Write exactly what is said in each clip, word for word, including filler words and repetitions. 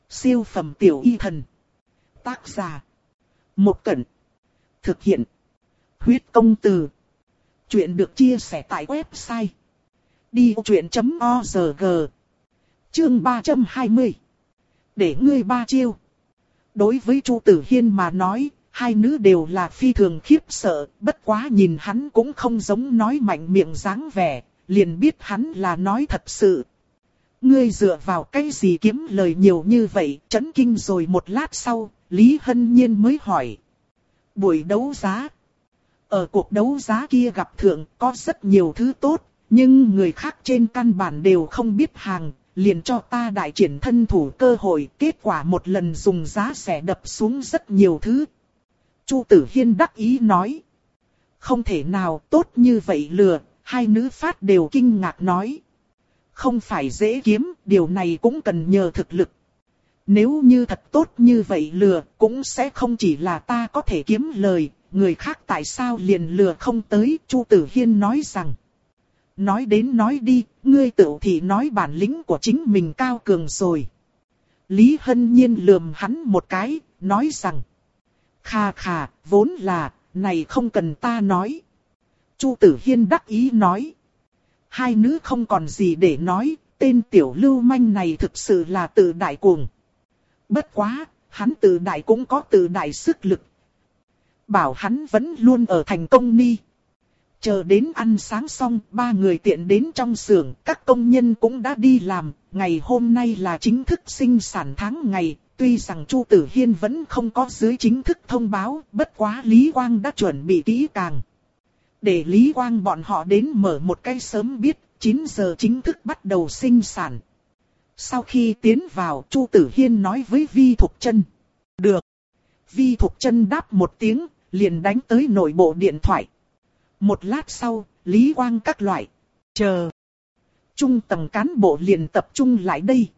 Siêu phẩm tiểu y thần. Tác giả. Một Cẩn. Thực hiện. Huyết công từ. Chuyện được chia sẻ tại website đi vô chuyện chấm org. Chương ba trăm hai mươi. Để ngươi ba chiêu. Đối với Chu Tử Hiên mà nói, hai nữ đều là phi thường khiếp sợ, bất quá nhìn hắn cũng không giống nói mạnh miệng dáng vẻ, liền biết hắn là nói thật sự. Ngươi dựa vào cái gì kiếm lời nhiều như vậy? Chấn kinh rồi một lát sau, Lý Hân Nhiên mới hỏi. Buổi đấu giá. Ở cuộc đấu giá kia gặp thượng có rất nhiều thứ tốt, nhưng người khác trên căn bản đều không biết hàng, liền cho ta đại triển thân thủ cơ hội, kết quả một lần dùng giá rẻ đập xuống rất nhiều thứ. Chu Tử Hiên đắc ý nói. Không thể nào tốt như vậy lừa, hai nữ phát đều kinh ngạc nói. Không phải dễ kiếm, điều này cũng cần nhờ thực lực. Nếu như thật tốt như vậy lừa, cũng sẽ không chỉ là ta có thể kiếm lời, người khác tại sao liền lừa không tới, Chu Tử Hiên nói rằng. Nói đến nói đi, ngươi tự thì nói bản lĩnh của chính mình cao cường rồi. Lý Hân Nhiên lườm hắn một cái, nói rằng. Khà khà, vốn là, này không cần ta nói. Chu Tử Hiên đắc ý nói. Hai nữ không còn gì để nói, tên tiểu lưu manh này thực sự là tự đại cuồng. Bất quá, hắn tự đại cũng có tự đại sức lực. Bảo hắn vẫn luôn ở thành công ni. Chờ đến ăn sáng xong, ba người tiện đến trong xưởng, các công nhân cũng đã đi làm. Ngày hôm nay là chính thức sinh sản tháng ngày, tuy rằng Chu Tử Hiên vẫn không có dưới chính thức thông báo, bất quá Lý Quang đã chuẩn bị kỹ càng. Để Lý Quang bọn họ đến mở một cái sớm biết, chín giờ chính thức bắt đầu sinh sản. Sau khi tiến vào, Chu Tử Hiên nói với Vi Thục Chân. Được. Vi Thục Chân đáp một tiếng, liền đánh tới nội bộ điện thoại. Một lát sau, Lý Quang các loại. Chờ. Trung tầng cán bộ liền tập trung lại đây.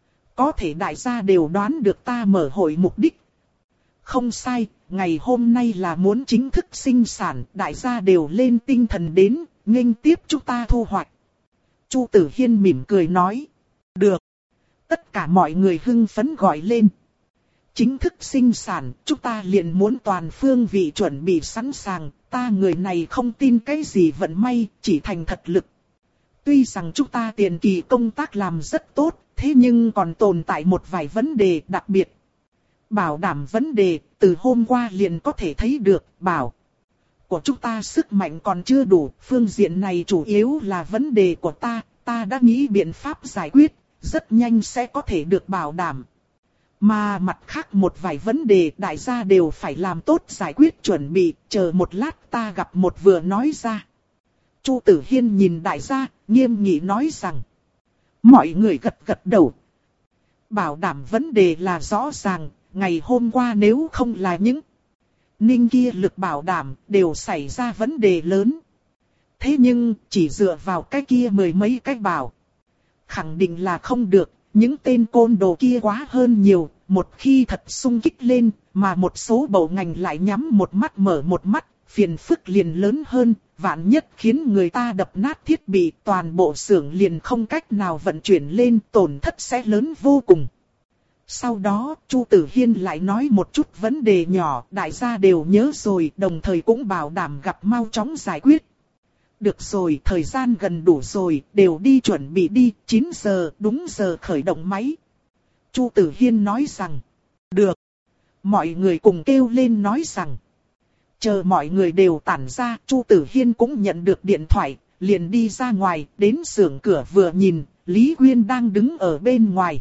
Có thể đại gia đều đoán được ta mở hội mục đích. Không sai, ngày hôm nay là muốn chính thức sinh sản, đại gia đều lên tinh thần đến, nghênh tiếp chúng ta thu hoạch. Chu Tử Hiên mỉm cười nói. Được. Tất cả mọi người hưng phấn gọi lên. Chính thức sinh sản, chúng ta liền muốn toàn phương vị chuẩn bị sẵn sàng, ta người này không tin cái gì vận may, chỉ thành thật lực. Tuy rằng chúng ta tiền kỳ công tác làm rất tốt, thế nhưng còn tồn tại một vài vấn đề đặc biệt. Bảo đảm vấn đề, từ hôm qua liền có thể thấy được, bảo của chúng ta sức mạnh còn chưa đủ, phương diện này chủ yếu là vấn đề của ta, ta đã nghĩ biện pháp giải quyết, rất nhanh sẽ có thể được bảo đảm. Mà mặt khác một vài vấn đề đại gia đều phải làm tốt giải quyết chuẩn bị, chờ một lát ta gặp một vừa nói ra. Chu Tử Hiên nhìn đại gia, nghiêm nghị nói rằng. Mọi người gật gật đầu. Bảo đảm vấn đề là rõ ràng, ngày hôm qua nếu không là những ninh kia lực bảo đảm đều xảy ra vấn đề lớn. Thế nhưng chỉ dựa vào cái kia mười mấy cái bảo. Khẳng định là không được, những tên côn đồ kia quá hơn nhiều, một khi thật xung kích lên, mà một số bộ ngành lại nhắm một mắt mở một mắt, phiền phức liền lớn hơn, vạn nhất khiến người ta đập nát thiết bị, toàn bộ xưởng liền không cách nào vận chuyển lên, tổn thất sẽ lớn vô cùng. Sau đó, Chu Tử Hiên lại nói một chút vấn đề nhỏ, đại gia đều nhớ rồi, đồng thời cũng bảo đảm gặp mau chóng giải quyết. Được rồi, thời gian gần đủ rồi, đều đi chuẩn bị đi, chín giờ, đúng giờ khởi động máy. Chu Tử Hiên nói rằng, được. Mọi người cùng kêu lên nói rằng, chờ mọi người đều tản ra, Chu Tử Hiên cũng nhận được điện thoại, liền đi ra ngoài, đến xưởng cửa vừa nhìn, Lý Quyên đang đứng ở bên ngoài.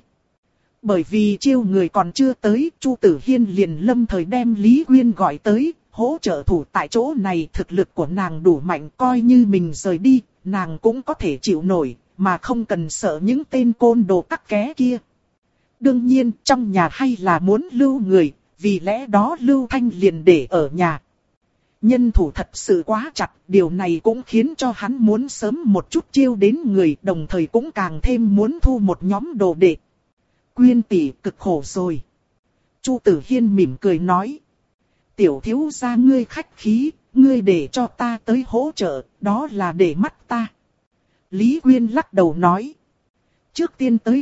Bởi vì chiêu người còn chưa tới, Chu Tử Hiên liền lâm thời đem Lý Quyên gọi tới, hỗ trợ thủ tại chỗ này, thực lực của nàng đủ mạnh, coi như mình rời đi, nàng cũng có thể chịu nổi, mà không cần sợ những tên côn đồ tắc ké kia. Đương nhiên, trong nhà hay là muốn lưu người, vì lẽ đó Lưu Thanh liền để ở nhà. Nhân thủ thật sự quá chặt, điều này cũng khiến cho hắn muốn sớm một chút chiêu đến người, đồng thời cũng càng thêm muốn thu một nhóm đồ đệ. Quyên tỷ cực khổ rồi. Chu Tử Hiên mỉm cười nói. Tiểu thiếu gia ngươi khách khí, ngươi để cho ta tới hỗ trợ, đó là để mắt ta. Lý Quyên lắc đầu nói. Trước tiên tới đi,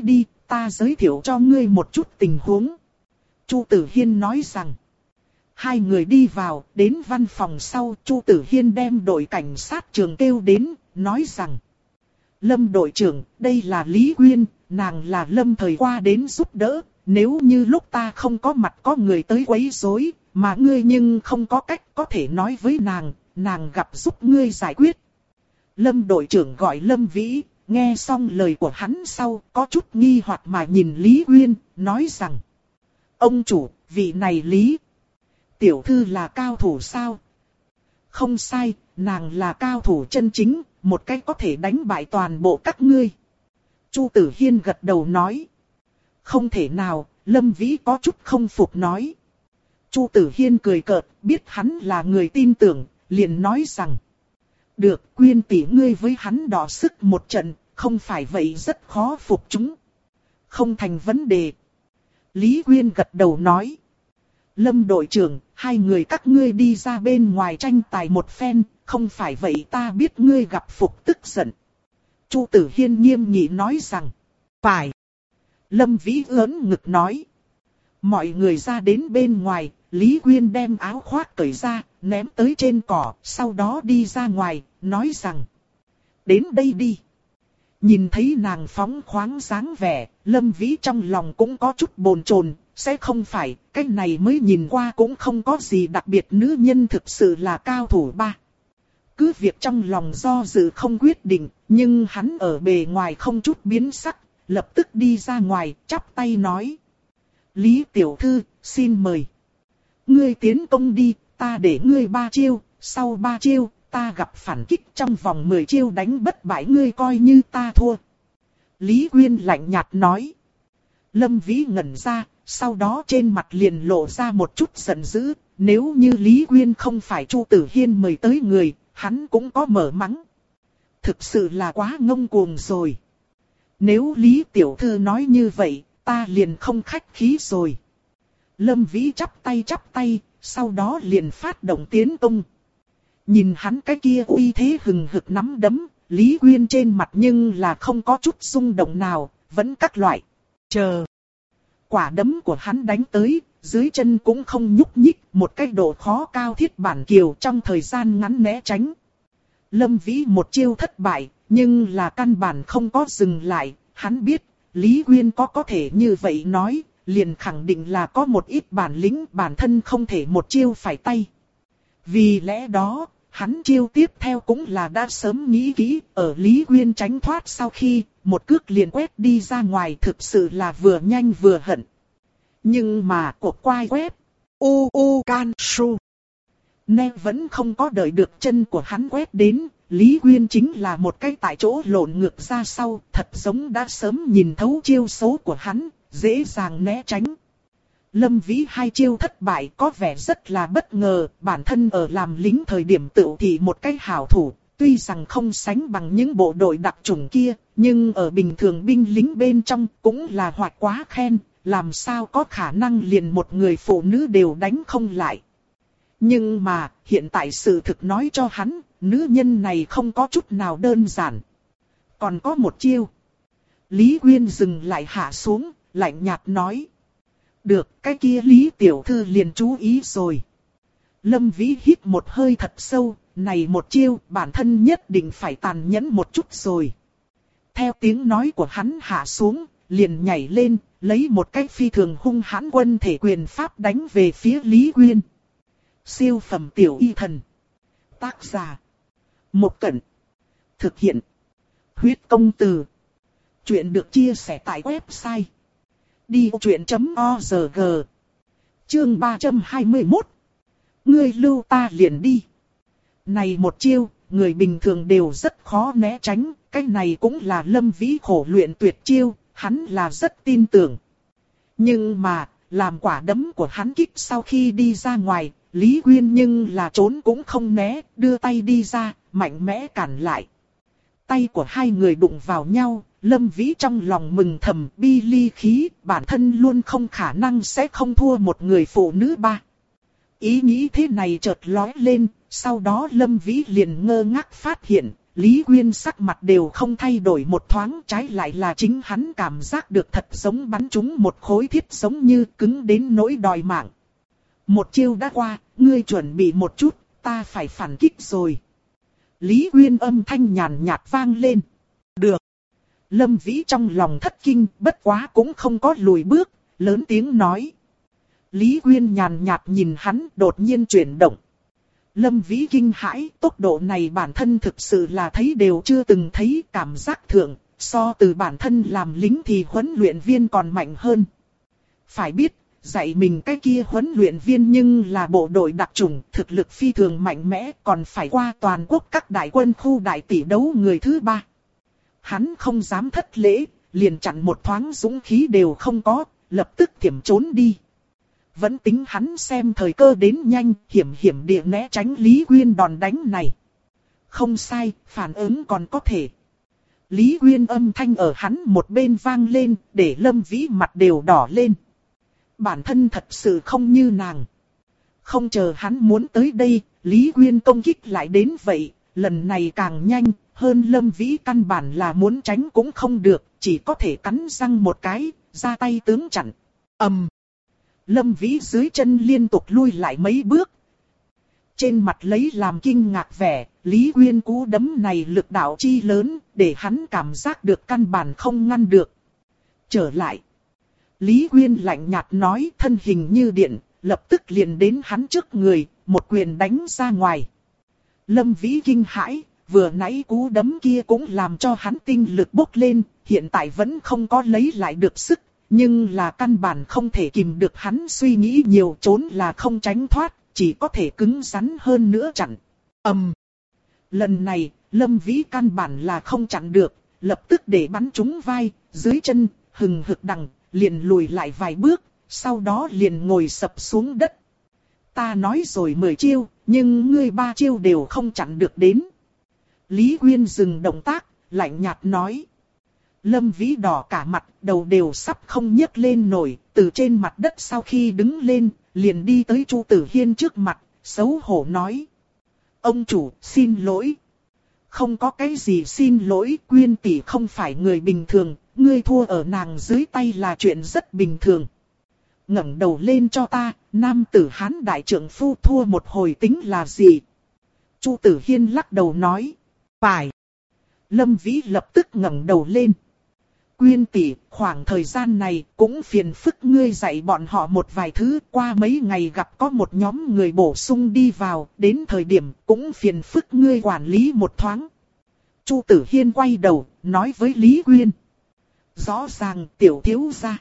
ta giới thiệu cho ngươi một chút tình huống. Chu Tử Hiên nói rằng. Hai người đi vào, đến văn phòng sau, Chu Tử Hiên đem đội cảnh sát trường kêu đến, nói rằng. Lâm đội trưởng, đây là Lý Quyên, nàng là Lâm thời qua đến giúp đỡ. Nếu như lúc ta không có mặt có người tới quấy rối, mà ngươi nhưng không có cách có thể nói với nàng, nàng gặp giúp ngươi giải quyết. Lâm đội trưởng gọi Lâm Vĩ, nghe xong lời của hắn sau, có chút nghi hoặc mà nhìn Lý Quyên, nói rằng. Ông chủ, vị này Lý tiểu thư là cao thủ sao? Không sai, nàng là cao thủ chân chính, một cách có thể đánh bại toàn bộ các ngươi. Chu Tử Hiên gật đầu nói. Không thể nào, Lâm Vĩ có chút không phục nói. Chu Tử Hiên cười cợt, biết hắn là người tin tưởng, liền nói rằng. Được, Quyên tỷ ngươi với hắn đọ sức một trận, không phải vậy rất khó phục chúng. Không thành vấn đề. Lý Quyên gật đầu nói. Lâm đội trưởng, hai người các ngươi đi ra bên ngoài tranh tài một phen, không phải vậy ta biết ngươi gặp phục tức giận. Chu Tử Hiên nghiêm nghị nói rằng. Phải. Lâm Vĩ ớn ngực nói. Mọi người ra đến bên ngoài, Lý Quyên đem áo khoác cởi ra, ném tới trên cỏ, sau đó đi ra ngoài, nói rằng. Đến đây đi. Nhìn thấy nàng phóng khoáng dáng vẻ, Lâm Vĩ trong lòng cũng có chút bồn chồn, sẽ không phải, cái này mới nhìn qua cũng không có gì đặc biệt, nữ nhân thực sự là cao thủ ba. Cứ việc trong lòng do dự không quyết định, nhưng hắn ở bề ngoài không chút biến sắc, lập tức đi ra ngoài, chắp tay nói. Lý tiểu thư, xin mời. Ngươi tiến công đi, ta để ngươi ba chiêu, sau ba chiêu, ta gặp phản kích trong vòng mười chiêu đánh bất bại ngươi coi như ta thua. Lý Quyên lạnh nhạt nói. Lâm Vĩ ngẩn ra, sau đó trên mặt liền lộ ra một chút giận dữ, nếu như Lý Quyên không phải Chu Tử Hiên mời tới người, hắn cũng có mở mắng. Thực sự là quá ngông cuồng rồi. Nếu Lý tiểu thư nói như vậy, ta liền không khách khí rồi. Lâm Vĩ chắp tay chắp tay, sau đó liền phát động tiến công. Nhìn hắn cái kia uy thế hừng hực nắm đấm, Lý Quyên trên mặt nhưng là không có chút rung động nào, vẫn các loại. Chờ. Quả đấm của hắn đánh tới, dưới chân cũng không nhúc nhích, một cái độ khó cao thiết bản kiều trong thời gian ngắn né tránh. Lâm Vĩ một chiêu thất bại, nhưng là căn bản không có dừng lại, hắn biết, Lý Quyên có có thể như vậy nói, liền khẳng định là có một ít bản lĩnh, bản thân không thể một chiêu phải tay. Vì lẽ đó, hắn chiêu tiếp theo cũng là đã sớm nghĩ kỹ, ở Lý Quyên tránh thoát sau khi, một cước liền quét đi ra ngoài, thực sự là vừa nhanh vừa hận. Nhưng mà cuộc quay quét, u u can su, nên vẫn không có đợi được chân của hắn quét đến, Lý Quyên chính là một cái tại chỗ lộn ngược ra sau, thật giống đã sớm nhìn thấu chiêu số của hắn, dễ dàng né tránh. Lâm Vĩ hai chiêu thất bại có vẻ rất là bất ngờ, bản thân ở làm lính thời điểm tự thị một cái hảo thủ, tuy rằng không sánh bằng những bộ đội đặc chủng kia, nhưng ở bình thường binh lính bên trong cũng là hoạt quá khen, làm sao có khả năng liền một người phụ nữ đều đánh không lại. Nhưng mà, hiện tại sự thực nói cho hắn, nữ nhân này không có chút nào đơn giản. Còn có một chiêu. Lý Quyên dừng lại hạ xuống, lạnh nhạt nói. Được, cái kia Lý tiểu thư liền chú ý rồi. Lâm Vĩ hít một hơi thật sâu, này một chiêu, bản thân nhất định phải tàn nhẫn một chút rồi. Theo tiếng nói của hắn hạ xuống, liền nhảy lên, lấy một cái phi thường hung hãn quân thể quyền pháp đánh về phía Lý Quyên. Siêu phẩm tiểu y thần. Tác giả. Một Cẩn. Thực hiện. Huyết công từ. Chuyện được chia sẻ tại website. đi truyện chấm org. Chương ba trăm hai mươi mốt. Ngươi lưu ta liền đi. Này một chiêu, người bình thường đều rất khó né tránh. Cái này cũng là Lâm Vĩ khổ luyện tuyệt chiêu, hắn là rất tin tưởng. Nhưng mà, làm quả đấm của hắn kích sau khi đi ra ngoài, Lý Quyên nhưng là trốn cũng không né, đưa tay đi ra, mạnh mẽ cản lại. Tay của hai người đụng vào nhau, Lâm Vĩ trong lòng mừng thầm, bi ly khí, bản thân luôn không khả năng sẽ không thua một người phụ nữ ba. Ý nghĩ thế này chợt lóe lên, sau đó Lâm Vĩ liền ngơ ngác phát hiện, Lý Quyên sắc mặt đều không thay đổi một thoáng, trái lại là chính hắn cảm giác được thật giống bắn trúng một khối thiết giống như cứng đến nỗi đòi mạng. Một chiêu đã qua, ngươi chuẩn bị một chút, ta phải phản kích rồi. Lý Quyên âm thanh nhàn nhạt vang lên. Được. Lâm Vĩ trong lòng thất kinh, bất quá cũng không có lùi bước, lớn tiếng nói. Lý Quyên nhàn nhạt nhìn hắn, đột nhiên chuyển động. Lâm Vĩ kinh hãi, tốc độ này bản thân thực sự là thấy đều chưa từng thấy, cảm giác thượng, so từ bản thân làm lính thì huấn luyện viên còn mạnh hơn. Phải biết, dạy mình cái kia huấn luyện viên nhưng là bộ đội đặc chủng, thực lực phi thường mạnh mẽ, còn phải qua toàn quốc các đại quân khu đại tỷ đấu người thứ ba. Hắn không dám thất lễ, liền chặn một thoáng dũng khí đều không có, lập tức thiểm trốn đi. Vẫn tính hắn xem thời cơ đến nhanh, hiểm hiểm địa né tránh Lý Quyên đòn đánh này. Không sai, phản ứng còn có thể. Lý Quyên âm thanh ở hắn một bên vang lên, để Lâm Vĩ mặt đều đỏ lên. Bản thân thật sự không như nàng. Không chờ hắn muốn tới đây, Lý Quyên công kích lại đến vậy, lần này càng nhanh, hơn Lâm Vĩ căn bản là muốn tránh cũng không được, chỉ có thể cắn răng một cái, ra tay tướng chặn. Ầm. Lâm Vĩ dưới chân liên tục lui lại mấy bước. Trên mặt lấy làm kinh ngạc vẻ, Lý Quyên cú đấm này lực đạo chi lớn, để hắn cảm giác được căn bản không ngăn được. Trở lại. Lý Quyên lạnh nhạt nói, thân hình như điện, lập tức liền đến hắn trước người, một quyền đánh ra ngoài. Lâm Vĩ kinh hãi, vừa nãy cú đấm kia cũng làm cho hắn tinh lực bốc lên, hiện tại vẫn không có lấy lại được sức. Nhưng là căn bản không thể kìm được hắn suy nghĩ nhiều, trốn là không tránh thoát, chỉ có thể cứng rắn hơn nữa chặn. Ầm. Um. Lần này, Lâm Vĩ căn bản là không chặn được, lập tức để bắn trúng vai, dưới chân, hừng hực đằng, liền lùi lại vài bước, sau đó liền ngồi sập xuống đất. Ta nói rồi mười chiêu, nhưng ngươi ba chiêu đều không chặn được đến. Lý Quyên dừng động tác, lạnh nhạt nói. Lâm Vĩ đỏ cả mặt, đầu đều sắp không nhấc lên nổi, từ trên mặt đất sau khi đứng lên, liền đi tới Chu Tử Hiên trước mặt, xấu hổ nói. Ông chủ, xin lỗi. Không có cái gì xin lỗi, Quyên tỷ không phải người bình thường, ngươi thua ở nàng dưới tay là chuyện rất bình thường. Ngẩng đầu lên cho ta, nam tử Hán đại trưởng phu thua một hồi tính là gì? Chu Tử Hiên lắc đầu nói. Phải. Lâm Vĩ lập tức ngẩng đầu lên. Quyên tỷ, khoảng thời gian này cũng phiền phức ngươi dạy bọn họ một vài thứ, qua mấy ngày gặp có một nhóm người bổ sung đi vào, đến thời điểm cũng phiền phức ngươi quản lý một thoáng. Chu Tử Hiên quay đầu, nói với Lý Quyên. Rõ ràng tiểu thiếu gia.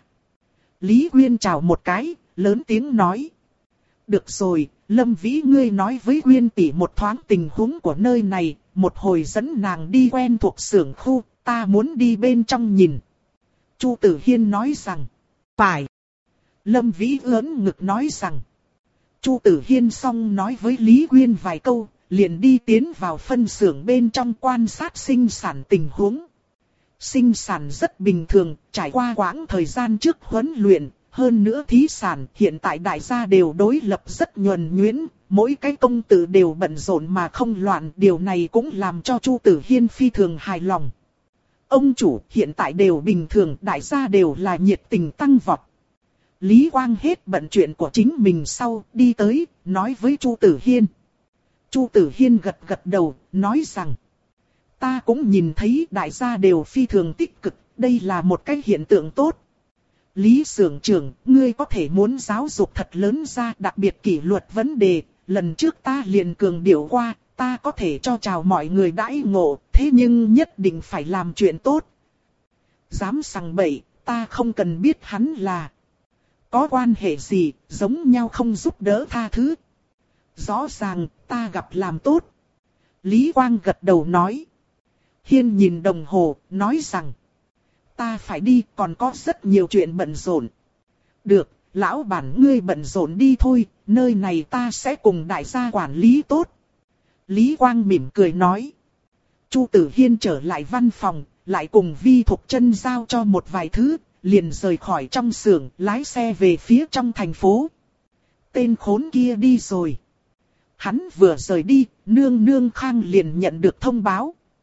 Lý Quyên chào một cái, lớn tiếng nói. Được rồi, Lâm Vĩ ngươi nói với Quyên tỷ một thoáng tình huống của nơi này, một hồi dẫn nàng đi quen thuộc xưởng khu, ta muốn đi bên trong nhìn. Chu Tử Hiên nói rằng, phải. Lâm Vĩ ưỡn ngực nói rằng. Chu Tử Hiên xong nói với Lý Quyên vài câu, liền đi tiến vào phân xưởng bên trong quan sát sinh sản tình huống. Sinh sản rất bình thường, trải qua quãng thời gian trước huấn luyện, hơn nữa thí sản hiện tại đại gia đều đối lập rất nhuần nhuyễn, mỗi cái công tử đều bận rộn mà không loạn, điều này cũng làm cho Chu Tử Hiên phi thường hài lòng. Ông chủ hiện tại đều bình thường, đại gia đều là nhiệt tình tăng vọt. Lý Quang hết bận chuyện của chính mình sau, đi tới, nói với Chu Tử Hiên. Chu Tử Hiên gật gật đầu, nói rằng. Ta cũng nhìn thấy đại gia đều phi thường tích cực, đây là một cái hiện tượng tốt. Lý xưởng trưởng, ngươi có thể muốn giáo dục thật lớn ra, đặc biệt kỷ luật vấn đề, lần trước ta liền cường điệu qua, ta có thể cho chào mọi người đãi ngộ, thế nhưng nhất định phải làm chuyện tốt. Dám sằng bậy, ta không cần biết hắn là có quan hệ gì, giống nhau không giúp đỡ tha thứ. Rõ ràng, ta gặp làm tốt. Lý Quang gật đầu nói. Hiên nhìn đồng hồ, nói rằng. Ta phải đi, còn có rất nhiều chuyện bận rộn. Được, lão bản ngươi bận rộn đi thôi, nơi này ta sẽ cùng đại gia quản lý tốt. Lý Quang mỉm cười nói. Chu Tử Hiên trở lại văn phòng, lại cùng Vi Thục Chân giao cho một vài thứ, liền rời khỏi trong xưởng, lái xe về phía trong thành phố. Tên khốn kia đi rồi. Hắn vừa rời đi, nương nương Khang liền nhận được thông báo.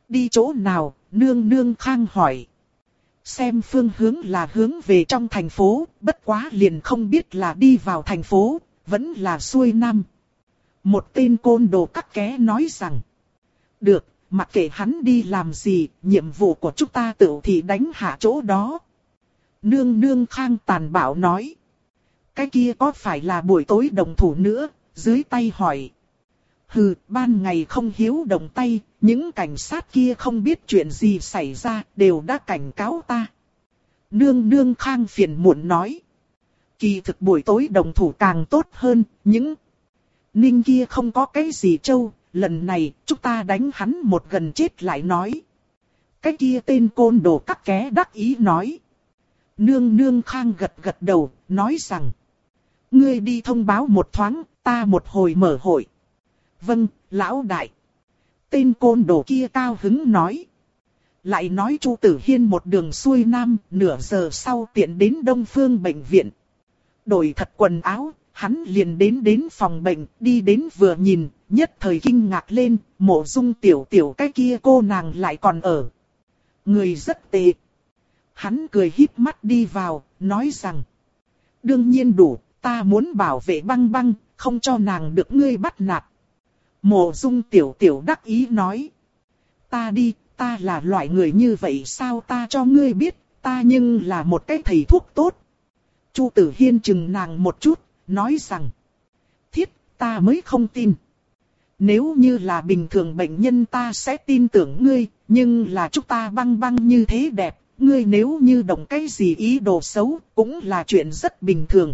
Đi chỗ nào? Nương nương khang hỏi. Xem phương hướng là hướng về trong thành phố, bất quá liền không biết là đi vào thành phố, vẫn là xuôi nam. Một tên côn đồ cắt ké nói rằng. Được, mặc kệ hắn đi làm gì, nhiệm vụ của chúng ta tự thì đánh hạ chỗ đó. Nương nương khang tàn bạo nói. Cái kia có phải là buổi tối đồng thủ nữa, dưới tay hỏi. Hừ, ban ngày không hiếu động tay, những cảnh sát kia không biết chuyện gì xảy ra, đều đã cảnh cáo ta. Nương nương khang phiền muộn nói. Kỳ thực buổi tối đồng thủ càng tốt hơn, những ninh kia không có cái gì trâu, lần này chúng ta đánh hắn một gần chết lại nói. Cái kia tên côn đồ cắt ké đắc ý nói. Nương nương khang gật gật đầu, nói rằng. Ngươi đi thông báo một thoáng, ta một hồi mở hội. Vâng, lão đại. Tên côn đồ kia cao hứng nói. Lại nói Chu Tử Hiên một đường xuôi nam, nửa giờ sau tiện đến Đông Phương bệnh viện. Đổi thật quần áo, hắn liền đến đến phòng bệnh, đi đến vừa nhìn, nhất thời kinh ngạc lên, Mộ Dung tiểu tiểu cái kia cô nàng lại còn ở. Người rất tệ. Hắn cười híp mắt đi vào, nói rằng. Đương nhiên đủ, ta muốn bảo vệ Băng Băng, không cho nàng được ngươi bắt nạt. Mộ Dung tiểu tiểu đắc ý nói. Ta đi, ta là loại người như vậy sao ta cho ngươi biết, ta nhưng là một cái thầy thuốc tốt. Chu Tử Hiên chừng nàng một chút, nói rằng. Thiết, ta mới không tin. Nếu như là bình thường bệnh nhân ta sẽ tin tưởng ngươi, nhưng là chúng ta Băng Băng như thế đẹp, ngươi nếu như động cái gì ý đồ xấu, cũng là chuyện rất bình thường.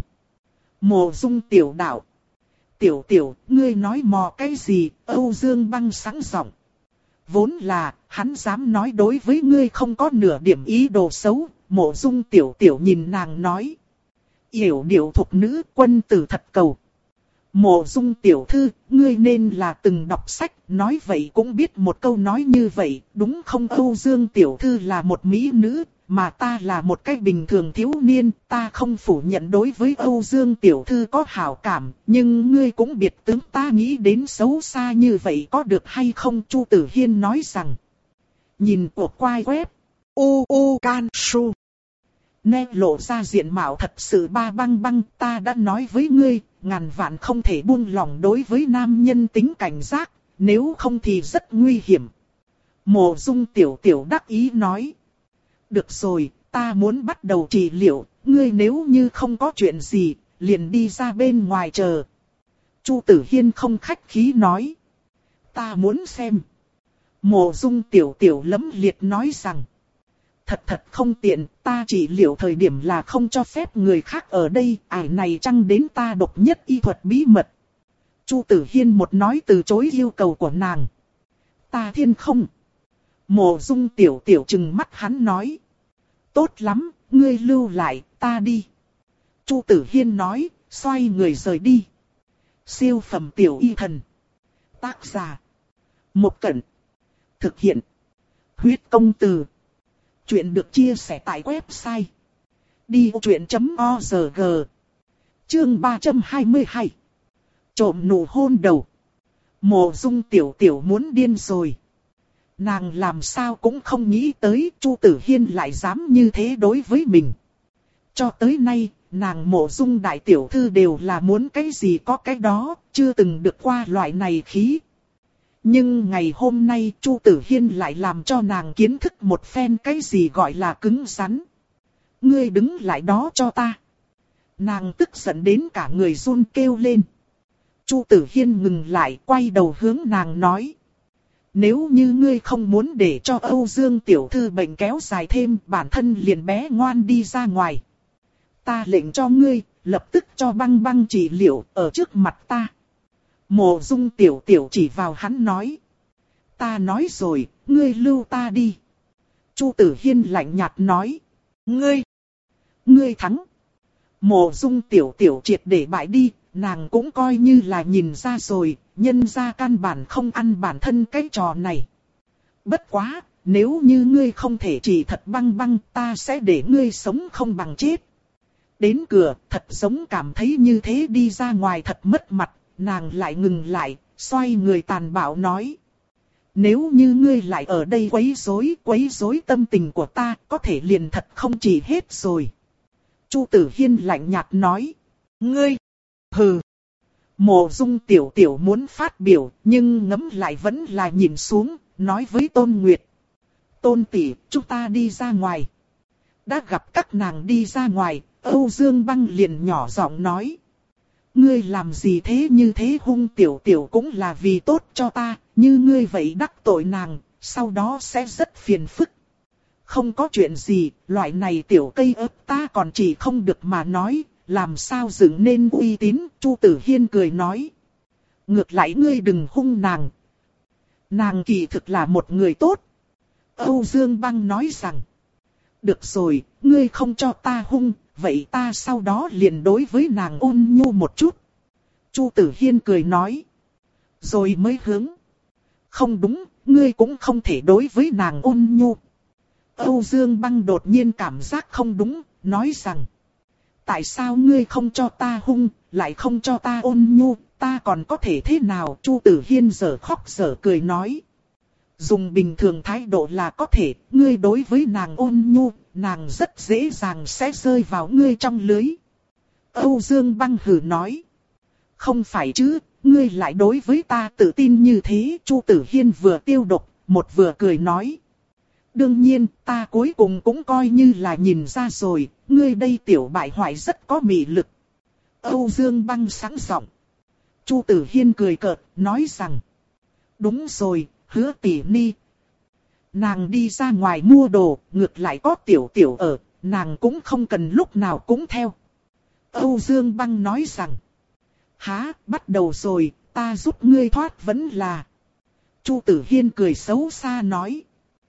Mộ Dung tiểu đạo. Tiểu tiểu, ngươi nói mò cái gì? Âu Dương Băng sáng giọng. Vốn là, hắn dám nói đối với ngươi không có nửa điểm ý đồ xấu. Mộ Dung tiểu tiểu nhìn nàng nói. Yểu điệu thục nữ, quân tử thật cầu. Mộ Dung tiểu thư, ngươi nên là từng đọc sách, nói vậy cũng biết một câu nói như vậy, đúng không? Âu Dương tiểu thư là một mỹ nữ, mà ta là một cái bình thường thiếu niên, ta không phủ nhận đối với Âu Dương tiểu thư có hảo cảm, nhưng ngươi cũng biệt tướng ta nghĩ đến xấu xa như vậy có được hay không? Chu Tử Hiên nói rằng. Nhìn cuộc quay web, u u can su. Nè lộ ra diện mạo thật sự ba Băng Băng, ta đã nói với ngươi, ngàn vạn không thể buông lỏng đối với nam nhân tính cảnh giác, nếu không thì rất nguy hiểm. Mộ Dung tiểu tiểu đắc ý nói. Được rồi, ta muốn bắt đầu trị liệu, ngươi nếu như không có chuyện gì, liền đi ra bên ngoài chờ. Chu Tử Hiên không khách khí nói. Ta muốn xem. Mộ Dung tiểu tiểu lấm liệt nói rằng. Thật thật không tiện, ta trị liệu thời điểm là không cho phép người khác ở đây, ải này chăng đến ta độc nhất y thuật bí mật. Chu Tử Hiên một nói từ chối yêu cầu của nàng. Ta thiên không. Mộ Dung tiểu tiểu trừng mắt hắn nói. Tốt lắm, ngươi lưu lại, ta đi. Chu Tử Hiên nói, xoay người rời đi. Siêu phẩm tiểu y thần. Tác giả. Một Cẩn. Thực hiện. Huyết công từ. Chuyện được chia sẻ tại website. đi vô chuyện chấm org. Chương ba trăm hai mươi hai. Trộm nụ hôn đầu. Mộ Dung tiểu tiểu muốn điên rồi. Nàng làm sao cũng không nghĩ tới Chu Tử Hiên lại dám như thế đối với mình. Cho tới nay, nàng Mộ Dung đại tiểu thư đều là muốn cái gì có cái đó, chưa từng được qua loại này khí. Nhưng ngày hôm nay Chu Tử Hiên lại làm cho nàng kiến thức một phen cái gì gọi là cứng rắn. Ngươi đứng lại đó cho ta. Nàng tức giận đến cả người run kêu lên. Chu Tử Hiên ngừng lại, quay đầu hướng nàng nói. Nếu như ngươi không muốn để cho Âu Dương tiểu thư bệnh kéo dài thêm, bản thân liền bé ngoan đi ra ngoài. Ta lệnh cho ngươi, lập tức cho Băng Băng trị liệu ở trước mặt ta. Mộ Dung tiểu tiểu chỉ vào hắn nói. Ta nói rồi, ngươi lưu ta đi. Chu Tử Hiên lạnh nhạt nói. Ngươi, ngươi thắng. Mộ Dung tiểu tiểu triệt để bại đi, nàng cũng coi như là nhìn ra rồi, nhân ra căn bản không ăn bản thân cái trò này. Bất quá, nếu như ngươi không thể trị thật Băng Băng, ta sẽ để ngươi sống không bằng chết. Đến cửa, thật giống cảm thấy như thế đi ra ngoài thật mất mặt, nàng lại ngừng lại, xoay người tàn bạo nói. Nếu như ngươi lại ở đây quấy rối, quấy rối tâm tình của ta, có thể liền thật không chỉ hết rồi. Chu Tử Hiên lạnh nhạt nói. Ngươi, hừ. Mộ Dung tiểu tiểu muốn phát biểu, nhưng ngẫm lại vẫn là nhìn xuống, nói với Tôn Nguyệt. Tôn tỷ, chúng ta đi ra ngoài. Đã gặp các nàng đi ra ngoài, Âu Dương Băng liền nhỏ giọng nói. Ngươi làm gì thế, như thế hung tiểu tiểu cũng là vì tốt cho ta, như ngươi vậy đắc tội nàng, sau đó sẽ rất phiền phức. Không có chuyện gì, loại này tiểu cây ớt ta còn chỉ không được mà nói, làm sao dựng nên uy tín, Chu Tử Hiên cười nói. Ngược lại ngươi đừng hung nàng. Nàng kỳ thực là một người tốt. Âu Dương Băng nói rằng. Được rồi, ngươi không cho ta hung, vậy ta sau đó liền đối với nàng ôn nhu một chút. Chu Tử Hiên cười nói. Rồi mới hướng. Không đúng, ngươi cũng không thể đối với nàng ôn nhu. Âu Dương Băng đột nhiên cảm giác không đúng, nói rằng. Tại sao ngươi không cho ta hung, lại không cho ta ôn nhu, ta còn có thể thế nào? Chu Tử Hiên giờ khóc giờ cười nói. Dùng bình thường thái độ là có thể, ngươi đối với nàng ôn nhu, nàng rất dễ dàng sẽ rơi vào ngươi trong lưới. Âu Dương Băng hừ nói. Không phải chứ, ngươi lại đối với ta tự tin như thế. Chu Tử Hiên vừa tiêu độc, một vừa cười nói. Đương nhiên, ta cuối cùng cũng coi như là nhìn ra rồi, ngươi đây tiểu bại hoại rất có mị lực. Âu Dương Băng sáng giọng. Chu Tử Hiên cười cợt, nói rằng. Đúng rồi, Hứa tỷ ni. Nàng đi ra ngoài mua đồ, ngược lại có tiểu tiểu ở, nàng cũng không cần lúc nào cũng theo. Âu Dương Băng nói rằng. Há, bắt đầu rồi, ta giúp ngươi thoát vẫn là. Chu Tử Hiên cười xấu xa nói.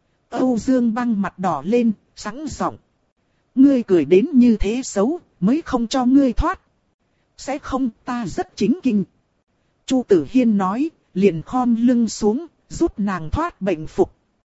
Âu Dương Băng mặt đỏ lên, sẵn giọng. Ngươi cười đến như thế xấu, mới không cho ngươi thoát. Sẽ không, ta rất chính kinh. Chu Tử Hiên nói, liền khom lưng xuống, giúp nàng thoát bệnh phục.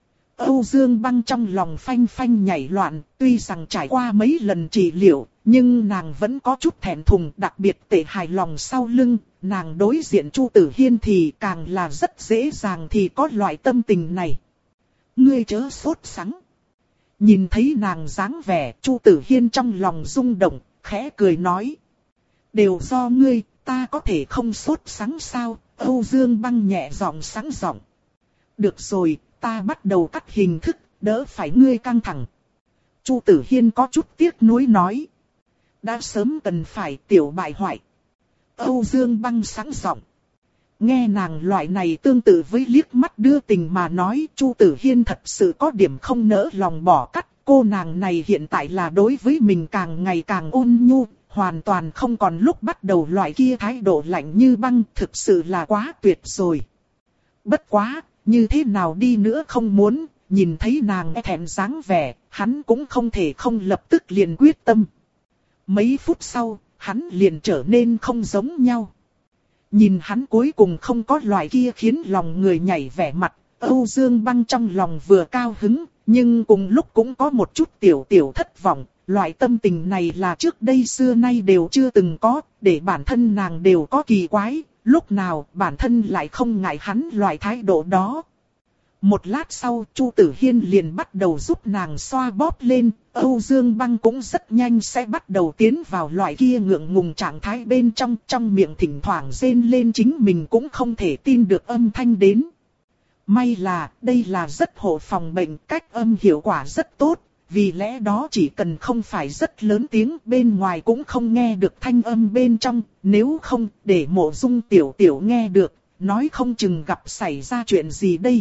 Âu Dương Băng trong lòng phanh phanh nhảy loạn, tuy rằng trải qua mấy lần trị liệu, nhưng nàng vẫn có chút thẹn thùng, đặc biệt tệ hài lòng sau lưng, nàng đối diện Chu Tử Hiên thì càng là rất dễ dàng thì có loại tâm tình này. Ngươi chớ sốt sắng. Nhìn thấy nàng dáng vẻ, Chu Tử Hiên trong lòng rung động, khẽ cười nói. Đều do ngươi, ta có thể không sốt sắng sao? Âu Dương Băng nhẹ giọng sắng giọng. Được rồi, ta bắt đầu cắt hình thức, đỡ phải ngươi căng thẳng. Chu Tử Hiên có chút tiếc nuối nói. Đã sớm cần phải tiểu bại hoại. Âu Dương Băng sắng giọng. Nghe nàng loại này tương tự với liếc mắt đưa tình mà nói, Chu Tử Hiên thật sự có điểm không nỡ lòng bỏ cắt. Cô nàng này hiện tại là đối với mình càng ngày càng ôn nhu, hoàn toàn không còn lúc bắt đầu loại kia thái độ lạnh như băng, thực sự là quá tuyệt rồi. Bất quá, như thế nào đi nữa không muốn, nhìn thấy nàng e thẹn dáng vẻ, hắn cũng không thể không lập tức liền quyết tâm. Mấy phút sau, hắn liền trở nên không giống nhau. Nhìn hắn cuối cùng không có loại kia khiến lòng người nhảy vẻ mặt, Âu Dương Băng trong lòng vừa cao hứng, nhưng cùng lúc cũng có một chút tiểu tiểu thất vọng. Loại tâm tình này là trước đây xưa nay đều chưa từng có, để bản thân nàng đều có kỳ quái, lúc nào bản thân lại không ngại hắn loại thái độ đó. Một lát sau, Chu Tử Hiên liền bắt đầu giúp nàng xoa bóp lên, Âu Dương Băng cũng rất nhanh sẽ bắt đầu tiến vào loại kia ngượng ngùng trạng thái bên trong, trong miệng thỉnh thoảng rên lên chính mình cũng không thể tin được âm thanh đến. May là, đây là rất hộ phòng bệnh, cách âm hiệu quả rất tốt, vì lẽ đó chỉ cần không phải rất lớn tiếng bên ngoài cũng không nghe được thanh âm bên trong, nếu không để Mộ Dung tiểu tiểu nghe được, nói không chừng gặp xảy ra chuyện gì đây.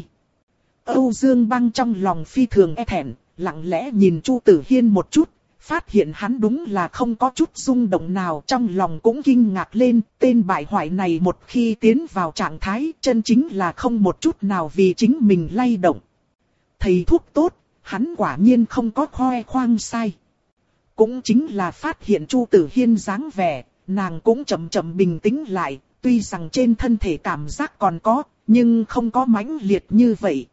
Âu Dương Băng trong lòng phi thường e thẹn, lặng lẽ nhìn Chu Tử Hiên một chút, phát hiện hắn đúng là không có chút rung động nào, trong lòng cũng kinh ngạc lên, tên bại hoại này một khi tiến vào trạng thái chân chính là không một chút nào vì chính mình lay động. Thầy thuốc tốt, hắn quả nhiên không có khoe khoang sai. Cũng chính là phát hiện Chu Tử Hiên dáng vẻ, nàng cũng chậm chậm bình tĩnh lại, tuy rằng trên thân thể cảm giác còn có, nhưng không có mãnh liệt như vậy.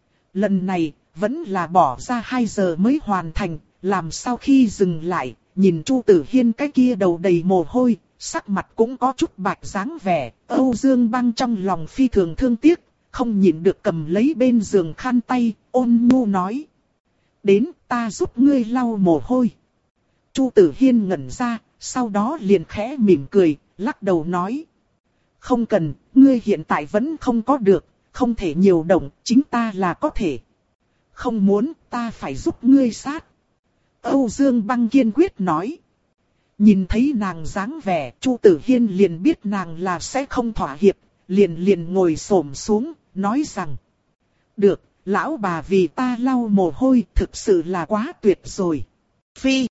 Lần này, vẫn là bỏ ra hai giờ mới hoàn thành, làm sau khi dừng lại, nhìn Chu Tử Hiên cái kia đầu đầy mồ hôi, sắc mặt cũng có chút bạch dáng vẻ, Âu Dương Băng trong lòng phi thường thương tiếc, không nhịn được cầm lấy bên giường khăn tay, ôn nhu nói. Đến, ta giúp ngươi lau mồ hôi. Chu Tử Hiên ngẩn ra, sau đó liền khẽ mỉm cười, lắc đầu nói. Không cần, ngươi hiện tại vẫn không có được, không thể nhiều động, chính ta là có thể. Không muốn, ta phải giúp ngươi sát. Âu Dương Băng kiên quyết nói. Nhìn thấy nàng dáng vẻ, Chu Tử Hiên liền biết nàng là sẽ không thỏa hiệp, liền liền ngồi xổm xuống, nói rằng. Được, lão bà vì ta lau mồ hôi thực sự là quá tuyệt rồi. Phi,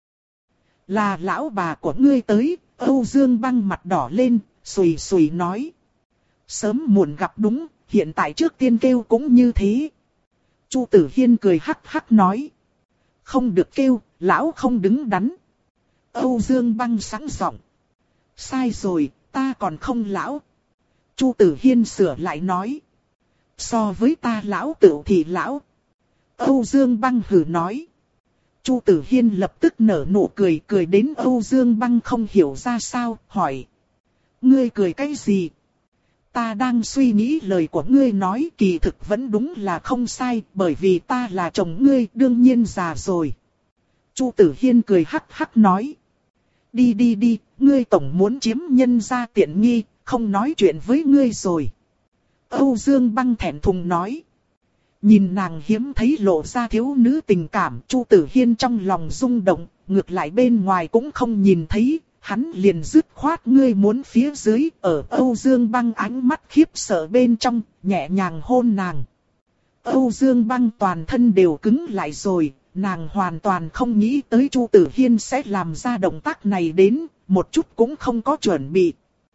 là lão bà của ngươi tới, Âu Dương Băng mặt đỏ lên, sùi sùi nói. Sớm muộn gặp đúng, hiện tại trước tiên kêu cũng như thế. Chu Tử Hiên cười hắc hắc nói. Không được kêu, lão không đứng đắn. Âu Dương Băng sẵn giọng. Sai rồi, ta còn không lão. Chu Tử Hiên sửa lại nói. So với ta lão tựu thì lão. Âu Dương Băng hừ nói. Chu Tử Hiên lập tức nở nụ cười, cười đến Âu Dương Băng không hiểu ra sao, hỏi. Ngươi cười cái gì? Ta đang suy nghĩ lời của ngươi nói kỳ thực vẫn đúng là không sai, bởi vì ta là chồng ngươi, đương nhiên già rồi. Chu Tử Hiên cười hắc hắc nói. Đi đi đi, ngươi tổng muốn chiếm nhân gia tiện nghi, không nói chuyện với ngươi rồi. Âu Dương Băng thẹn thùng nói. Nhìn nàng hiếm thấy lộ ra thiếu nữ tình cảm, Chu Tử Hiên trong lòng rung động, ngược lại bên ngoài cũng không nhìn thấy, hắn liền dứt khoát ngươi muốn phía dưới, ở Âu Dương Băng ánh mắt khiếp sợ bên trong, nhẹ nhàng hôn nàng. Âu Dương Băng toàn thân đều cứng lại rồi, nàng hoàn toàn không nghĩ tới Chu Tử Hiên sẽ làm ra động tác này đến, một chút cũng không có chuẩn bị.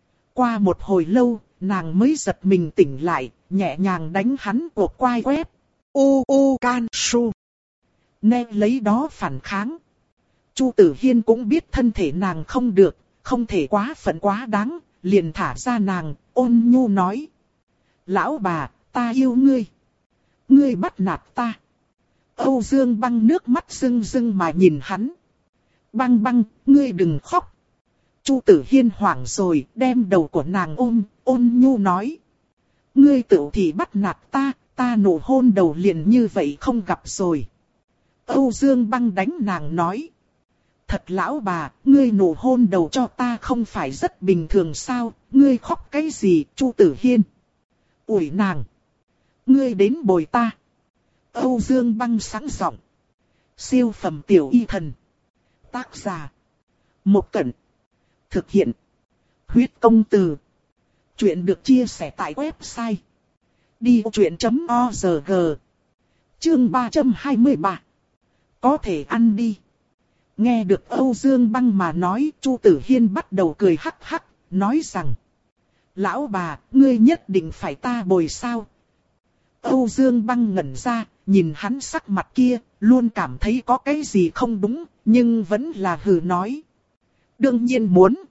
Qua một hồi lâu, nàng mới giật mình tỉnh lại, nhẹ nhàng đánh hắn cuộc quai quét. U u can su. Nè lấy đó phản kháng. Chu Tử Hiên cũng biết thân thể nàng không được, không thể quá phận quá đáng, liền thả ra nàng, ôn nhu nói. Lão bà, ta yêu ngươi. Ngươi bắt nạt ta. Âu Dương Băng nước mắt rưng rưng mà nhìn hắn. Băng Băng, ngươi đừng khóc. Chu Tử Hiên hoảng rồi, đem đầu của nàng ôm, ôn nhu nói. Ngươi tự thì bắt nạt ta, ta nụ hôn đầu liền như vậy không gặp rồi. Âu Dương Băng đánh nàng nói. Thật lão bà, ngươi nụ hôn đầu cho ta không phải rất bình thường sao, ngươi khóc cái gì, Chu Tử Hiên. Ủi nàng. Ngươi đến bồi ta. Âu Dương Băng sẵn giọng. Siêu phẩm tiểu y thần. Tác giả. Một Cẩn. Thực hiện. Huyết công từ. Chuyện được chia sẻ tại website. đi ô chuyện chấm org. Chương ba trăm hai mươi ba. Có thể ăn đi. Nghe được Âu Dương Băng mà nói, Chu Tử Hiên bắt đầu cười hắc hắc, nói rằng. Lão bà, ngươi nhất định phải ta bồi sao? Âu Dương Băng ngẩn ra, nhìn hắn sắc mặt kia, luôn cảm thấy có cái gì không đúng, nhưng vẫn là hừ nói. Đương nhiên muốn.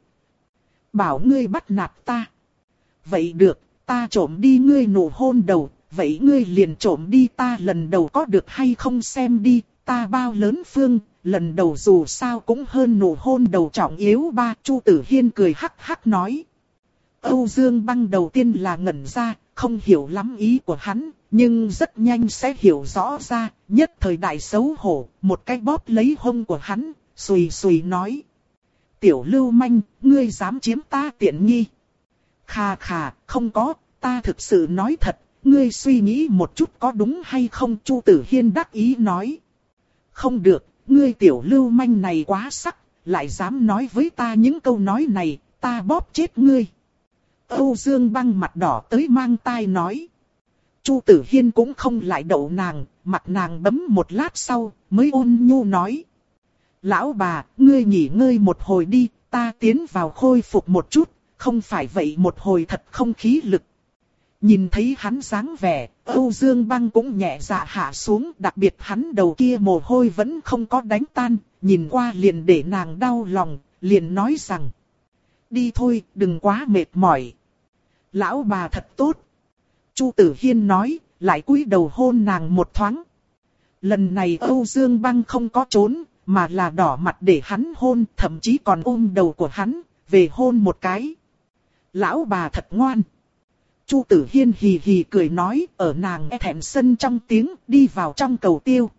Bảo ngươi bắt nạt ta. Vậy được, ta trộm đi ngươi nụ hôn đầu, vậy ngươi liền trộm đi ta lần đầu có được hay không xem đi, ta bao lớn phương, lần đầu dù sao cũng hơn nụ hôn đầu trọng yếu ba. Chu Tử Hiên cười hắc hắc nói. Âu Dương Băng đầu tiên là ngẩn ra, không hiểu lắm ý của hắn, nhưng rất nhanh sẽ hiểu rõ ra, nhất thời đại xấu hổ, một cái bóp lấy hông của hắn, xùy xùy nói. Tiểu lưu manh, ngươi dám chiếm ta tiện nghi. Khà khà, không có, ta thực sự nói thật, ngươi suy nghĩ một chút có đúng hay không? Chu Tử Hiên đắc ý nói. Không được, ngươi tiểu lưu manh này quá sắc, lại dám nói với ta những câu nói này, ta bóp chết ngươi. Âu Dương Băng mặt đỏ tới mang tai nói. Chu Tử Hiên cũng không lại đậu nàng, mặt nàng bấm một lát sau, mới ôn nhu nói. Lão bà, ngươi nghỉ ngơi một hồi đi, ta tiến vào khôi phục một chút, không phải vậy một hồi thật không khí lực. Nhìn thấy hắn dáng vẻ, Âu Dương Băng cũng nhẹ dạ hạ xuống, đặc biệt hắn đầu kia mồ hôi vẫn không có đánh tan, nhìn qua liền để nàng đau lòng, liền nói rằng. Đi thôi, đừng quá mệt mỏi. Lão bà thật tốt. Chu Tử Hiên nói, lại cúi đầu hôn nàng một thoáng. Lần này Âu Dương Băng không có trốn, mà là đỏ mặt để hắn hôn, thậm chí còn ôm đầu của hắn, về hôn một cái. Lão bà thật ngoan. Chu Tử Hiên hì hì cười nói, ở nàng e thẹn sân trong tiếng, đi vào trong cầu tiêu.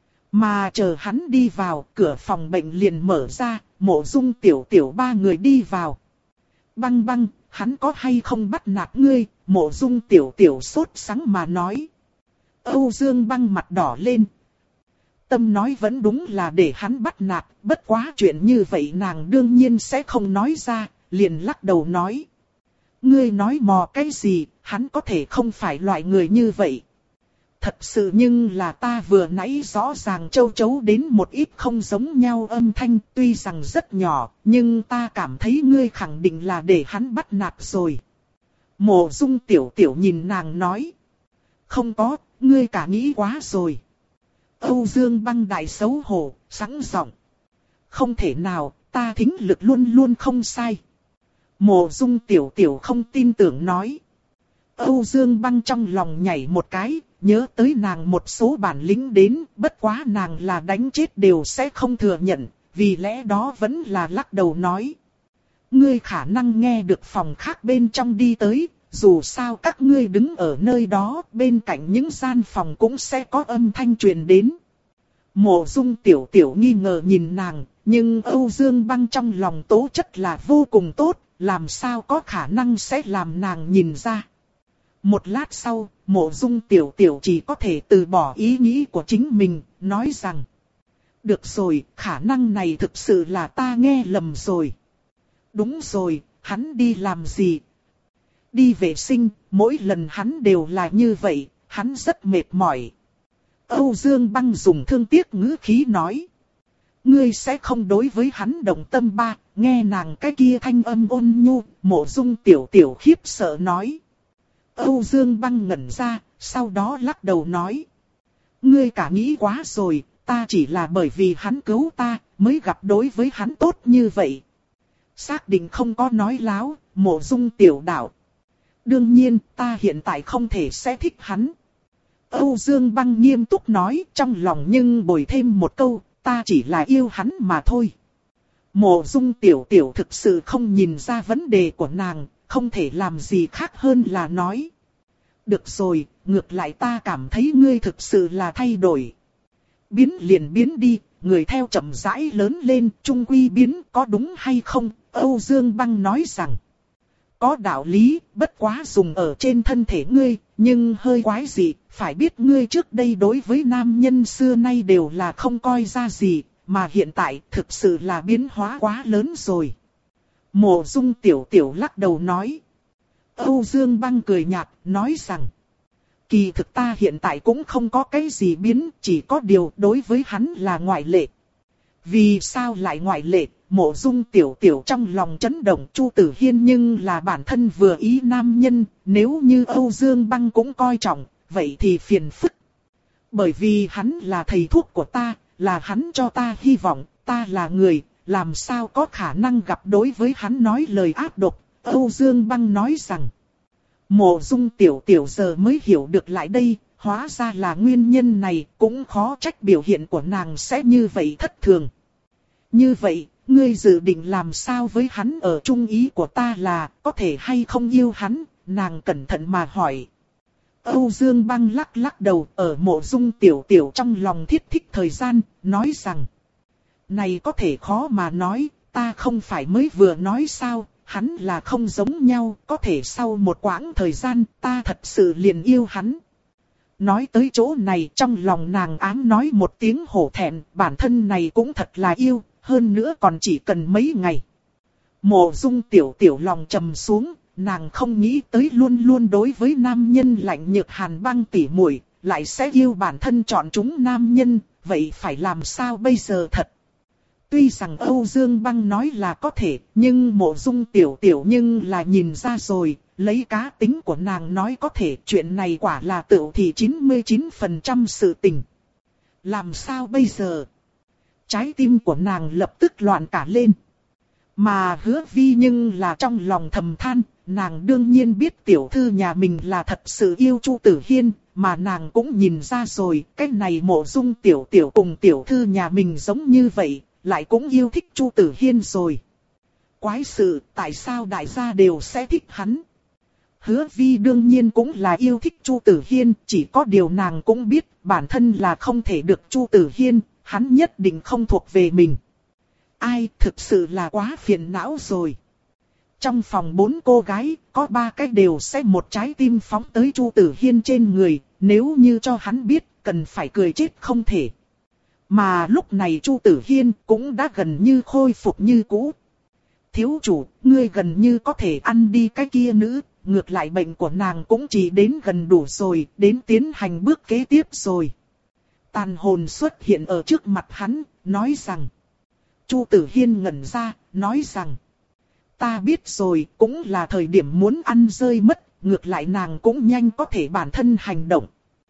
Mà chờ hắn đi vào, cửa phòng bệnh liền mở ra, Mộ Dung Tiểu Tiểu ba người đi vào. Băng băng, hắn có hay không bắt nạt ngươi? Mộ Dung Tiểu Tiểu sốt sắng mà nói. Âu Dương Băng mặt đỏ lên. Tâm nói vẫn đúng là để hắn bắt nạt, bất quá chuyện như vậy nàng đương nhiên sẽ không nói ra, liền lắc đầu nói. Ngươi nói mò cái gì, hắn có thể không phải loại người như vậy. Thật sự nhưng là ta vừa nãy rõ ràng châu chấu đến một ít không giống nhau âm thanh, tuy rằng rất nhỏ, nhưng ta cảm thấy ngươi khẳng định là để hắn bắt nạt rồi. Mộ Dung Tiểu Tiểu nhìn nàng nói. Không có, ngươi cả nghĩ quá rồi. Âu Dương Băng đại xấu hổ, sẵn giọng. Không thể nào, ta thính lực luôn luôn không sai. Mộ Dung Tiểu Tiểu không tin tưởng nói. Âu Dương Băng trong lòng nhảy một cái, nhớ tới nàng một số bản lĩnh đến, bất quá nàng là đánh chết đều sẽ không thừa nhận, vì lẽ đó vẫn là lắc đầu nói. Ngươi khả năng nghe được phòng khác bên trong đi tới, dù sao các ngươi đứng ở nơi đó, bên cạnh những gian phòng cũng sẽ có âm thanh truyền đến. Mộ Dung Tiểu Tiểu nghi ngờ nhìn nàng, nhưng Âu Dương Băng trong lòng tố chất là vô cùng tốt, làm sao có khả năng sẽ làm nàng nhìn ra. Một lát sau, Mộ Dung Tiểu Tiểu chỉ có thể từ bỏ ý nghĩ của chính mình, nói rằng. Được rồi, khả năng này thực sự là ta nghe lầm rồi. Đúng rồi, hắn đi làm gì? Đi vệ sinh, mỗi lần hắn đều là như vậy, hắn rất mệt mỏi. Âu Dương Băng dùng thương tiếc ngữ khí nói. Ngươi sẽ không đối với hắn động tâm ba, nghe nàng cái kia thanh âm ôn nhu, Mộ Dung Tiểu Tiểu khiếp sợ nói. Âu Dương Băng ngẩn ra, sau đó lắc đầu nói. Ngươi cả nghĩ quá rồi, ta chỉ là bởi vì hắn cứu ta, mới gặp đối với hắn tốt như vậy. Xác định không có nói láo, Mộ Dung Tiểu Đạo. Đương nhiên, ta hiện tại không thể sẽ thích hắn. Âu Dương Băng nghiêm túc nói, trong lòng nhưng bồi thêm một câu, ta chỉ là yêu hắn mà thôi. Mộ Dung Tiểu Tiểu thực sự không nhìn ra vấn đề của nàng, không thể làm gì khác hơn là nói. Được rồi, ngược lại ta cảm thấy ngươi thực sự là thay đổi. Biến liền biến đi, người theo chậm rãi lớn lên, trung quy biến có đúng hay không? Âu Dương Băng nói rằng. Có đạo lý, bất quá dùng ở trên thân thể ngươi, nhưng hơi quái dị, phải biết ngươi trước đây đối với nam nhân xưa nay đều là không coi ra gì, mà hiện tại thực sự là biến hóa quá lớn rồi. Mộ Dung Tiểu Tiểu lắc đầu nói. Âu Dương Băng cười nhạt, nói rằng. Kỳ thực ta hiện tại cũng không có cái gì biến, chỉ có điều đối với hắn là ngoại lệ. Vì sao lại ngoại lệ? Mộ Dung Tiểu Tiểu trong lòng chấn động. Chu Tử Hiên nhưng là bản thân vừa ý nam nhân, nếu như Âu Dương Băng cũng coi trọng, vậy thì phiền phức. Bởi vì hắn là thầy thuốc của ta, là hắn cho ta hy vọng, ta là người, làm sao có khả năng gặp đối với hắn nói lời ác độc. Âu Dương Băng nói rằng. Mộ Dung Tiểu Tiểu giờ mới hiểu được lại đây, hóa ra là nguyên nhân này, cũng khó trách biểu hiện của nàng sẽ như vậy thất thường. Như vậy, ngươi dự định làm sao với hắn? Ở chung ý của ta là, có thể hay không yêu hắn? Nàng cẩn thận mà hỏi. Âu Dương Băng lắc lắc đầu, ở Mộ Dung Tiểu Tiểu trong lòng thiết thích thời gian, nói rằng. Này có thể khó mà nói, ta không phải mới vừa nói sao, hắn là không giống nhau, có thể sau một quãng thời gian, ta thật sự liền yêu hắn. Nói tới chỗ này, trong lòng nàng ám nói một tiếng hổ thẹn, bản thân này cũng thật là yêu, hơn nữa còn chỉ cần mấy ngày. Mộ Dung Tiểu Tiểu lòng trầm xuống, nàng không nghĩ tới luôn luôn đối với nam nhân lạnh nhược Hàn Băng tỉ muội, lại sẽ yêu bản thân chọn chúng nam nhân, vậy phải làm sao bây giờ thật? Tuy rằng Âu Dương Băng nói là có thể, nhưng Mộ Dung Tiểu Tiểu nhưng là nhìn ra rồi, lấy cá tính của nàng nói có thể, chuyện này quả là tựu thì chín mươi chín phần trăm sự tình. Làm sao bây giờ? Trái tim của nàng lập tức loạn cả lên. Mà Hứa Vi nhưng là trong lòng thầm than, nàng đương nhiên biết tiểu thư nhà mình là thật sự yêu Chu Tử Hiên, mà nàng cũng nhìn ra rồi, cái này Mộ Dung Tiểu Tiểu cùng tiểu thư nhà mình giống như vậy, lại cũng yêu thích Chu Tử Hiên rồi. Quái sự, tại sao đại gia đều sẽ thích hắn? Hứa Vi đương nhiên cũng là yêu thích Chu Tử Hiên, chỉ có điều nàng cũng biết bản thân là không thể được Chu Tử Hiên, hắn nhất định không thuộc về mình. Ai, thực sự là quá phiền não rồi. Trong phòng bốn cô gái, có ba cái đều sẽ một trái tim phóng tới Chu Tử Hiên trên người, nếu như cho hắn biết, cần phải cười chết không thể. Mà lúc này Chu Tử Hiên cũng đã gần như khôi phục như cũ. Thiếu chủ, ngươi gần như có thể ăn đi cái kia nữ, ngược lại bệnh của nàng cũng chỉ đến gần đủ rồi, đến tiến hành bước kế tiếp rồi. Tàn hồn xuất hiện ở trước mặt hắn, nói rằng. Chu Tử Hiên ngẩn ra, nói rằng. Ta biết rồi, cũng là thời điểm muốn ăn rơi mất, ngược lại nàng cũng nhanh có thể bản thân hành động.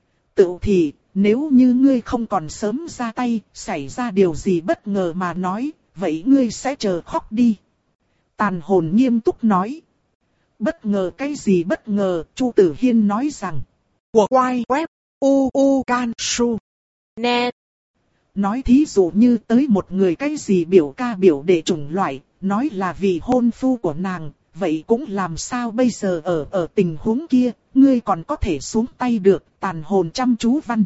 Tự thì, nếu như ngươi không còn sớm ra tay, xảy ra điều gì bất ngờ mà nói, vậy ngươi sẽ chờ khóc đi. Tàn hồn nghiêm túc nói. Bất ngờ cái gì bất ngờ, Chu Tử Hiên nói rằng. Của quay web, u u can su, net. Nói thí dụ như tới một người cái gì biểu ca biểu đệ chủng loại, nói là vì hôn phu của nàng, vậy cũng làm sao bây giờ ở ở tình huống kia, ngươi còn có thể xuống tay được, tàn hồn chăm chú văn.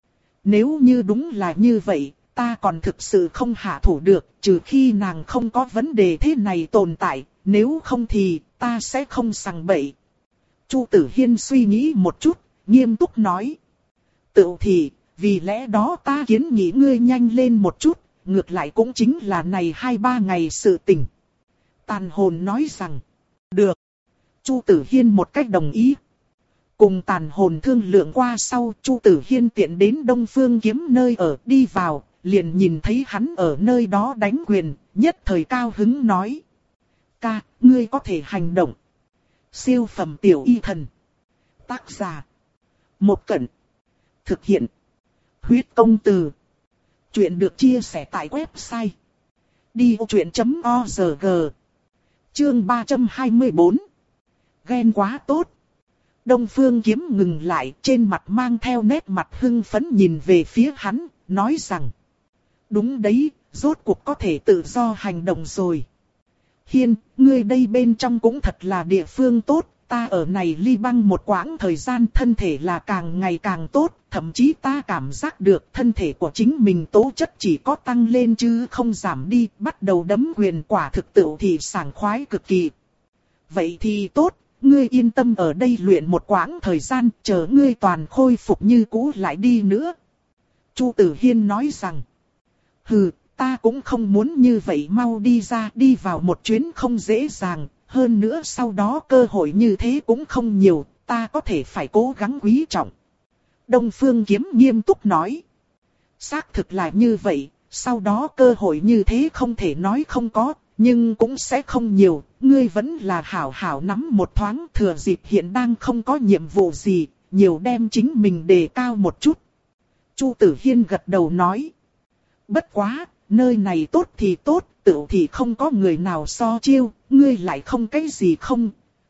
Nếu như đúng là như vậy, ta còn thực sự không hạ thủ được, trừ khi nàng không có vấn đề thế này tồn tại, nếu không thì ta sẽ không sằng bậy. Chu Tử Hiên suy nghĩ một chút, nghiêm túc nói. Tự thì, vì lẽ đó ta kiến nghị ngươi nhanh lên một chút, ngược lại cũng chính là này hai ba ngày sự tình. Tàn hồn nói rằng, được. Chu Tử Hiên một cách đồng ý. Cùng tàn hồn thương lượng qua sau, Chu Tử Hiên tiện đến Đông Phương Kiếm nơi ở, đi vào, liền nhìn thấy hắn ở nơi đó đánh quyền, nhất thời cao hứng nói. Ca, ngươi có thể hành động. Siêu phẩm tiểu y thần. Tác giả. Một Cẩn. Thực hiện. Huyết công từ. Chuyện được chia sẻ tại website. đi ô chuyện chấm org. Chương ba trăm hai mươi bốn. Ghen quá tốt. Đông Phương Kiếm ngừng lại, trên mặt mang theo nét mặt hưng phấn nhìn về phía hắn, nói rằng. Đúng đấy, rốt cuộc có thể tự do hành động rồi. Hiên, ngươi đây bên trong cũng thật là địa phương tốt, ta ở này ly băng một quãng thời gian thân thể là càng ngày càng tốt, thậm chí ta cảm giác được thân thể của chính mình tố chất chỉ có tăng lên chứ không giảm đi, bắt đầu đấm quyền quả thực tự thì sảng khoái cực kỳ. Vậy thì tốt, ngươi yên tâm ở đây luyện một quãng thời gian, chờ ngươi toàn khôi phục như cũ lại đi nữa. Chu Tử Hiên nói rằng, hừ, ta cũng không muốn như vậy mau đi ra, đi vào một chuyến không dễ dàng, hơn nữa sau đó cơ hội như thế cũng không nhiều, ta có thể phải cố gắng quý trọng. Đông Phương Kiếm nghiêm túc nói, xác thực là như vậy, sau đó cơ hội như thế không thể nói không có, nhưng cũng sẽ không nhiều, ngươi vẫn là hảo hảo nắm một thoáng, thừa dịp hiện đang không có nhiệm vụ gì, nhiều đem chính mình đề cao một chút. Chu Tử Hiên gật đầu nói, bất quá, nơi này tốt thì tốt, tự thì không có người nào so chiêu, ngươi lại không cái gì không.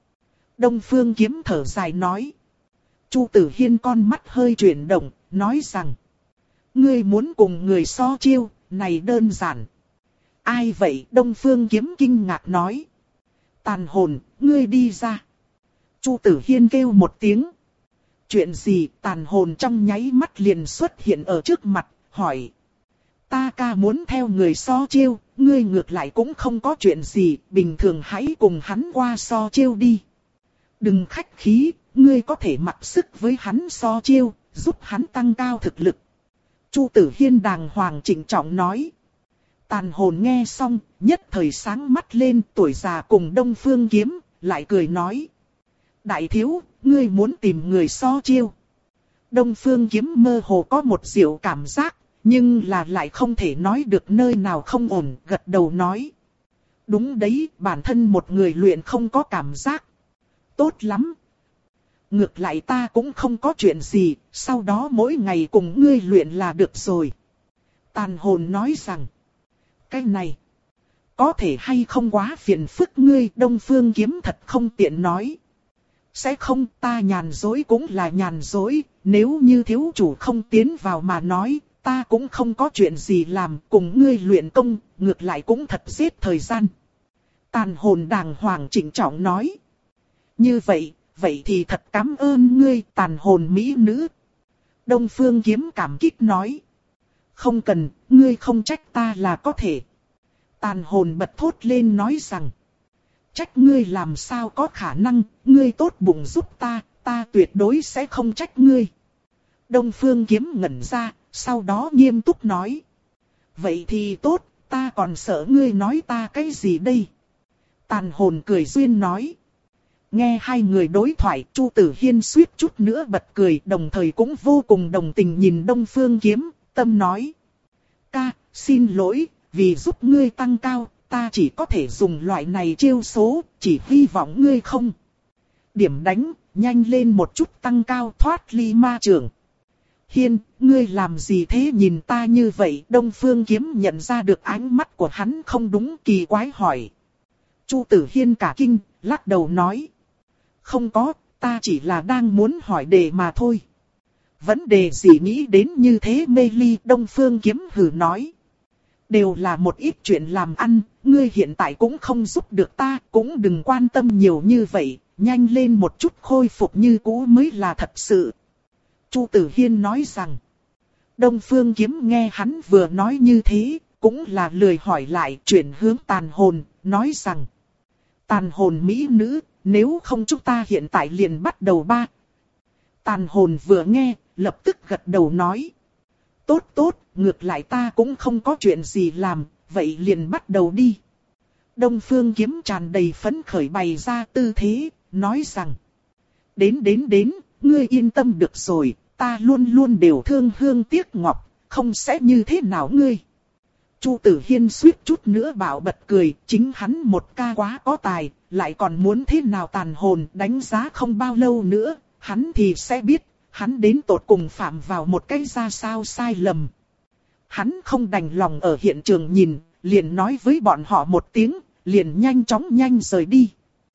Đông Phương Kiếm thở dài nói. Chu Tử Hiên con mắt hơi chuyển động, nói rằng. Ngươi muốn cùng người so chiêu, này đơn giản. Ai vậy? Đông Phương Kiếm kinh ngạc nói. Tàn hồn, ngươi đi ra. Chu Tử Hiên kêu một tiếng. Chuyện gì? Tàn hồn trong nháy mắt liền xuất hiện ở trước mặt, hỏi. Ta ca muốn theo người so chiêu, ngươi ngược lại cũng không có chuyện gì, bình thường hãy cùng hắn qua so chiêu đi. Đừng khách khí, ngươi có thể mặc sức với hắn so chiêu, giúp hắn tăng cao thực lực. Chu Tử Hiên đàng hoàng trịnh trọng nói. Tàn hồn nghe xong, nhất thời sáng mắt lên, tuổi già cùng Đông Phương Kiếm, lại cười nói. Đại thiếu, ngươi muốn tìm người so chiêu. Đông Phương Kiếm mơ hồ có một diệu cảm giác. Nhưng là lại không thể nói được nơi nào không ổn, gật đầu nói. Đúng đấy, bản thân một người luyện không có cảm giác. Tốt lắm. Ngược lại ta cũng không có chuyện gì, sau đó mỗi ngày cùng ngươi luyện là được rồi. Tàn hồn nói rằng. Cái này, có thể hay không quá phiền phức ngươi, Đông Phương Kiếm thật không tiện nói. Sẽ không, ta nhàn dối cũng là nhàn dối, nếu như thiếu chủ không tiến vào mà nói. Ta cũng không có chuyện gì làm, cùng ngươi luyện công, ngược lại cũng thật giết thời gian. Tàn hồn đàng hoàng trịnh trọng nói. Như vậy, vậy thì thật cảm ơn ngươi tàn hồn mỹ nữ. Đông Phương Kiếm cảm kích nói. Không cần, ngươi không trách ta là có thể. Tàn hồn bật thốt lên nói rằng. Trách ngươi làm sao có khả năng, ngươi tốt bụng giúp ta, ta tuyệt đối sẽ không trách ngươi. Đông Phương Kiếm ngẩn ra, sau đó nghiêm túc nói. Vậy thì tốt, ta còn sợ ngươi nói ta cái gì đây? Tàn hồn cười duyên nói. Nghe hai người đối thoại, Chu Tử Hiên suýt chút nữa bật cười, đồng thời cũng vô cùng đồng tình nhìn Đông Phương Kiếm, tâm nói. Ca, xin lỗi, vì giúp ngươi tăng cao, ta chỉ có thể dùng loại này chiêu số, chỉ hy vọng ngươi không. Điểm đánh, nhanh lên một chút tăng cao thoát ly ma trường. Hiên, ngươi làm gì thế nhìn ta như vậy? Đông Phương Kiếm nhận ra được ánh mắt của hắn không đúng, kỳ quái hỏi. Chu Tử Hiên cả kinh, lắc đầu nói. Không có, ta chỉ là đang muốn hỏi đề mà thôi. Vấn đề gì nghĩ đến như thế mê ly? Đông Phương Kiếm hừ nói. Đều là một ít chuyện làm ăn, ngươi hiện tại cũng không giúp được ta, cũng đừng quan tâm nhiều như vậy, nhanh lên một chút khôi phục như cũ mới là thật sự. Chu Tử Hiên nói rằng. Đông Phương Kiếm nghe hắn vừa nói như thế, cũng là lười hỏi lại, chuyển hướng tàn hồn, nói rằng. Tàn hồn mỹ nữ, nếu không chúng ta hiện tại liền bắt đầu ba. Tàn hồn vừa nghe, lập tức gật đầu nói. Tốt tốt, ngược lại ta cũng không có chuyện gì làm, vậy liền bắt đầu đi. Đông Phương Kiếm tràn đầy phấn khởi bày ra tư thế, nói rằng. Đến đến đến, ngươi yên tâm được rồi, ta luôn luôn đều thương hương tiếc ngọc, không sẽ như thế nào ngươi. Chu Tử Hiên suýt chút nữa bảo bật cười, chính hắn một ca quá có tài, lại còn muốn thế nào tàn hồn, đánh giá không bao lâu nữa, hắn thì sẽ biết, hắn đến tột cùng phạm vào một cái ra sao sai lầm. Hắn không đành lòng ở hiện trường nhìn, liền nói với bọn họ một tiếng, liền nhanh chóng nhanh rời đi.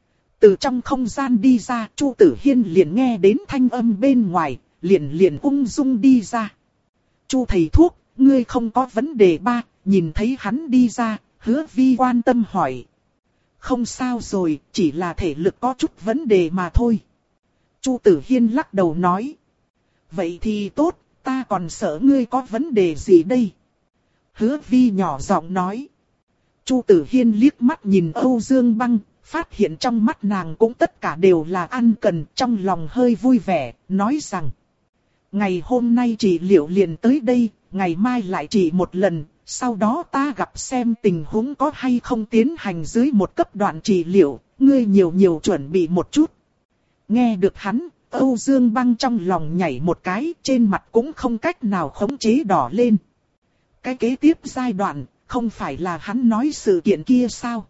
Từ trong không gian đi ra, Chu Tử Hiên liền nghe đến thanh âm bên ngoài, liền liền ung dung đi ra. Chu thầy thuốc, ngươi không có vấn đề ba, nhìn thấy hắn đi ra, Hứa Vi quan tâm hỏi. Không sao rồi, chỉ là thể lực có chút vấn đề mà thôi. Chu Tử Hiên lắc đầu nói. Vậy thì tốt, ta còn sợ ngươi có vấn đề gì đây? Hứa Vi nhỏ giọng nói. Chu Tử Hiên liếc mắt nhìn Âu Dương Băng, phát hiện trong mắt nàng cũng tất cả đều là ăn cần, trong lòng hơi vui vẻ, nói rằng. Ngày hôm nay trị liệu liền tới đây, ngày mai lại trị một lần, sau đó ta gặp xem tình huống có hay không tiến hành dưới một cấp đoạn trị liệu, ngươi nhiều nhiều chuẩn bị một chút. Nghe được hắn, Âu Dương Băng trong lòng nhảy một cái, trên mặt cũng không cách nào khống chế đỏ lên. Cái kế tiếp giai đoạn, không phải là hắn nói sự kiện kia sao?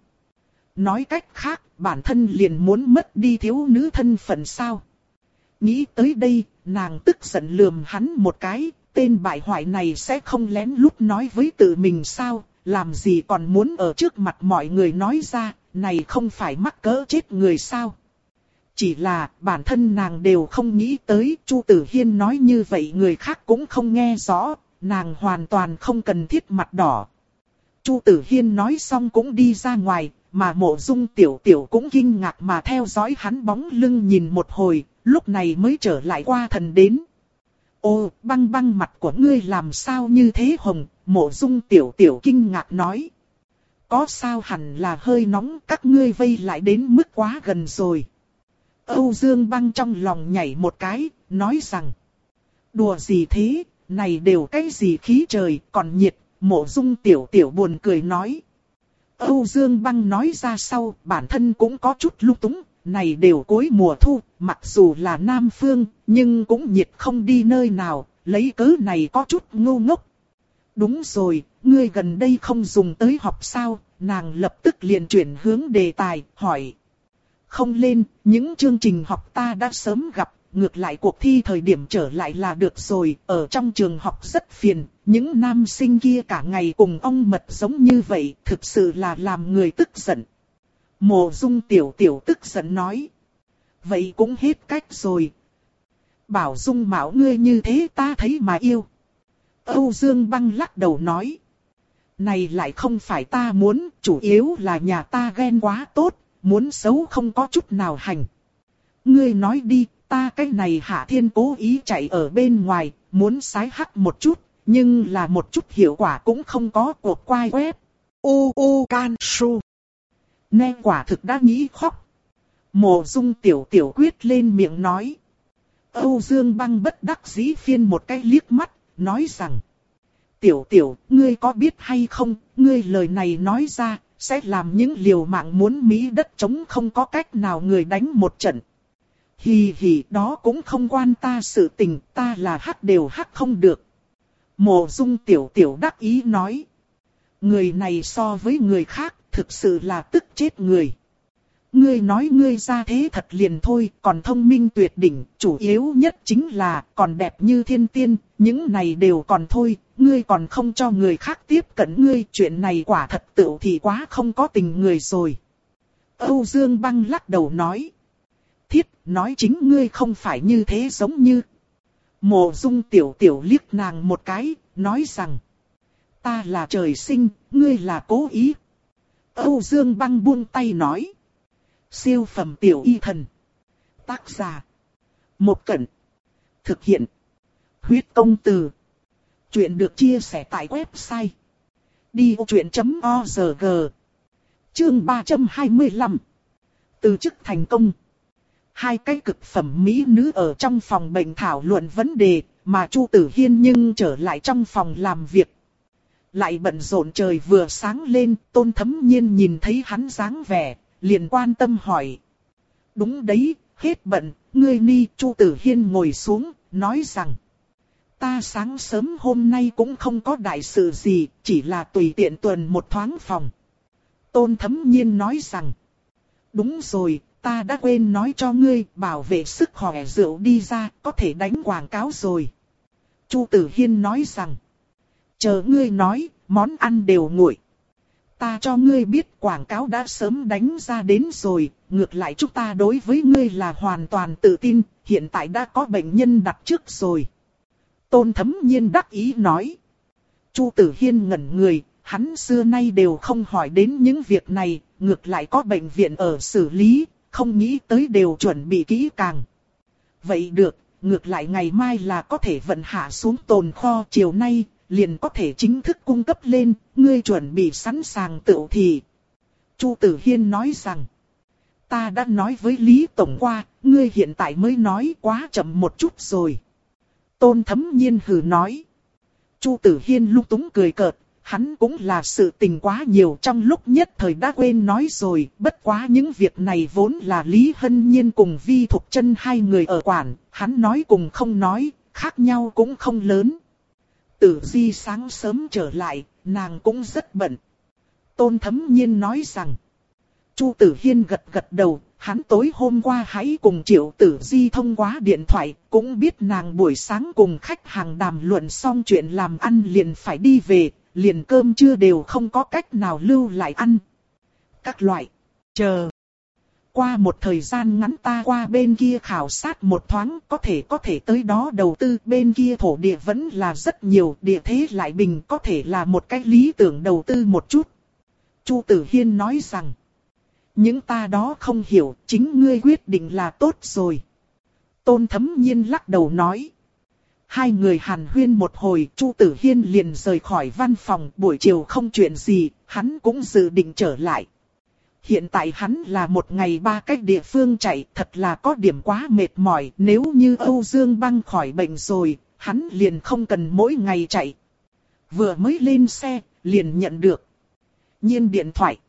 Nói cách khác, bản thân liền muốn mất đi thiếu nữ thân phận sao? Nghĩ tới đây, nàng tức giận lườm hắn một cái, tên bại hoại này sẽ không lén lút nói với tự mình sao, làm gì còn muốn ở trước mặt mọi người nói ra, này không phải mắc cỡ chết người sao? Chỉ là bản thân nàng đều không nghĩ tới, Chu Tử Hiên nói như vậy người khác cũng không nghe rõ, nàng hoàn toàn không cần thiết mặt đỏ. Chu Tử Hiên nói xong cũng đi ra ngoài, mà Mộ Dung Tiểu Tiểu cũng kinh ngạc mà theo dõi hắn bóng lưng nhìn một hồi, lúc này mới trở lại qua thần đến. Ô, Băng Băng mặt của ngươi làm sao như thế hồng? Mộ Dung Tiểu Tiểu kinh ngạc nói. Có sao hẳn là hơi nóng, các ngươi vây lại đến mức quá gần rồi. Âu Dương Băng trong lòng nhảy một cái, nói rằng. Đùa gì thế, này đều cái gì khí trời, còn nhiệt. Mộ Dung Tiểu Tiểu buồn cười nói. Âu Dương Băng nói ra sau, bản thân cũng có chút lung túng, này đều cuối mùa thu, mặc dù là Nam Phương, nhưng cũng nhiệt không đi nơi nào, lấy cớ này có chút ngu ngốc. Đúng rồi, ngươi gần đây không dùng tới học sao? Nàng lập tức liền chuyển hướng đề tài, hỏi. Không lên, những chương trình học ta đã sớm gặp, ngược lại cuộc thi thời điểm trở lại là được rồi, ở trong trường học rất phiền, những nam sinh kia cả ngày cùng ong mật giống như vậy, thực sự là làm người tức giận. Mộ Dung Tiểu Tiểu tức giận nói. Vậy cũng hết cách rồi. Bảo Dung mạo ngươi như thế ta thấy mà yêu. Âu Dương Băng lắc đầu nói. Này lại không phải ta muốn, chủ yếu là nhà ta ghen quá tốt, muốn xấu không có chút nào hành. ngươi nói đi, ta cái này Hạ Thiên cố ý chạy ở bên ngoài, muốn sái hắc một chút, nhưng là một chút hiệu quả cũng không có, cuộc quay web. U U Can Su. Nghe quả thực đã nghĩ khóc. Mộ Dung tiểu tiểu quyết lên miệng nói. Âu Dương Băng bất đắc dĩ phiên một cái liếc mắt, nói rằng. Tiểu tiểu, ngươi có biết hay không, ngươi lời này nói ra, sẽ làm những liều mạng muốn Mỹ đất trống không có cách nào người đánh một trận. Hì hì, đó cũng không quan ta sự tình, ta là hắc đều hắc không được. Mộ Dung tiểu tiểu đắc ý nói. Người này so với người khác, thực sự là tức chết người. Ngươi nói ngươi ra thế thật liền thôi, còn thông minh tuyệt đỉnh, chủ yếu nhất chính là còn đẹp như thiên tiên, những này đều còn thôi, ngươi còn không cho người khác tiếp cận ngươi, chuyện này quả thật tựu thì quá không có tình người rồi. Âu Dương Băng lắc đầu nói. Thiết, nói chính ngươi không phải như thế giống như. Mộ Dung tiểu tiểu liếc nàng một cái, nói rằng. Ta là trời sinh, ngươi là cố ý. Âu Dương Băng buông tay nói. Siêu phẩm tiểu y thần. Tác giả. Một Cẩn. Thực hiện. Huyết công từ. Chuyện được chia sẻ tại website. đi vô chuyện chấm org. Chương ba trăm hai mươi lăm. Từ chức thành công. Hai cái cực phẩm mỹ nữ ở trong phòng bệnh thảo luận vấn đề, mà Chu Tử Hiên nhưng trở lại trong phòng làm việc. Lại bận rộn trời vừa sáng lên, Tôn Thấm Nhiên nhìn thấy hắn dáng vẻ, liền quan tâm hỏi. Đúng đấy, hết bận, ngươi ni. Chu Tử Hiên ngồi xuống, nói rằng. Ta sáng sớm hôm nay cũng không có đại sự gì, chỉ là tùy tiện tuần một thoáng phòng. Tôn Thấm Nhiên nói rằng. Đúng rồi, ta đã quên nói cho ngươi, bảo vệ sức khỏe rượu đi ra, có thể đánh quảng cáo rồi. Chu Tử Hiên nói rằng. Chờ ngươi nói, món ăn đều nguội. Ta cho ngươi biết quảng cáo đã sớm đánh ra đến rồi, ngược lại chúng ta đối với ngươi là hoàn toàn tự tin, hiện tại đã có bệnh nhân đặt trước rồi. Tôn Thấm Nhiên đắc ý nói. Chu Tử Hiên ngẩn người, hắn xưa nay đều không hỏi đến những việc này, ngược lại có bệnh viện ở xử lý, không nghĩ tới đều chuẩn bị kỹ càng. Vậy được, ngược lại ngày mai là có thể vận hạ xuống tồn kho, chiều nay liền có thể chính thức cung cấp lên, ngươi chuẩn bị sẵn sàng tựu thì. Chu Tử Hiên nói rằng, ta đã nói với Lý Tổng qua, ngươi hiện tại mới nói quá chậm một chút rồi. Tôn Thấm Nhiên hừ nói. Chu Tử Hiên lung túng cười cợt, hắn cũng là sự tình quá nhiều, trong lúc nhất thời đã quên nói rồi, bất quá những việc này vốn là Lý Hân Nhiên cùng Vi Thục Chân hai người ở quản, hắn nói cùng không nói, khác nhau cũng không lớn. Tử Di sáng sớm trở lại, nàng cũng rất bận. Tôn Thấm Nhiên nói rằng. Chu Tử Hiên gật gật đầu, hắn tối hôm qua hãy cùng Triệu Tử Di thông qua điện thoại, cũng biết nàng buổi sáng cùng khách hàng đàm luận xong chuyện làm ăn liền phải đi về, liền cơm trưa đều không có cách nào lưu lại ăn. Các loại, chờ. Qua một thời gian ngắn ta qua bên kia khảo sát một thoáng, có thể có thể tới đó đầu tư, bên kia thổ địa vẫn là rất nhiều, địa thế lại bình, có thể là một cách lý tưởng đầu tư một chút. Chu Tử Hiên nói rằng, những ta đó không hiểu, chính ngươi quyết định là tốt rồi. Tôn Thấm Nhiên lắc đầu nói. Hai người hàn huyên một hồi, Chu Tử Hiên liền rời khỏi văn phòng, buổi chiều không chuyện gì, hắn cũng dự định trở lại. Hiện tại hắn là một ngày ba cách địa phương chạy, thật là có điểm quá mệt mỏi, nếu như Âu Dương Băng khỏi bệnh rồi, hắn liền không cần mỗi ngày chạy. Vừa mới lên xe, liền nhận được Nhiên điện thoại.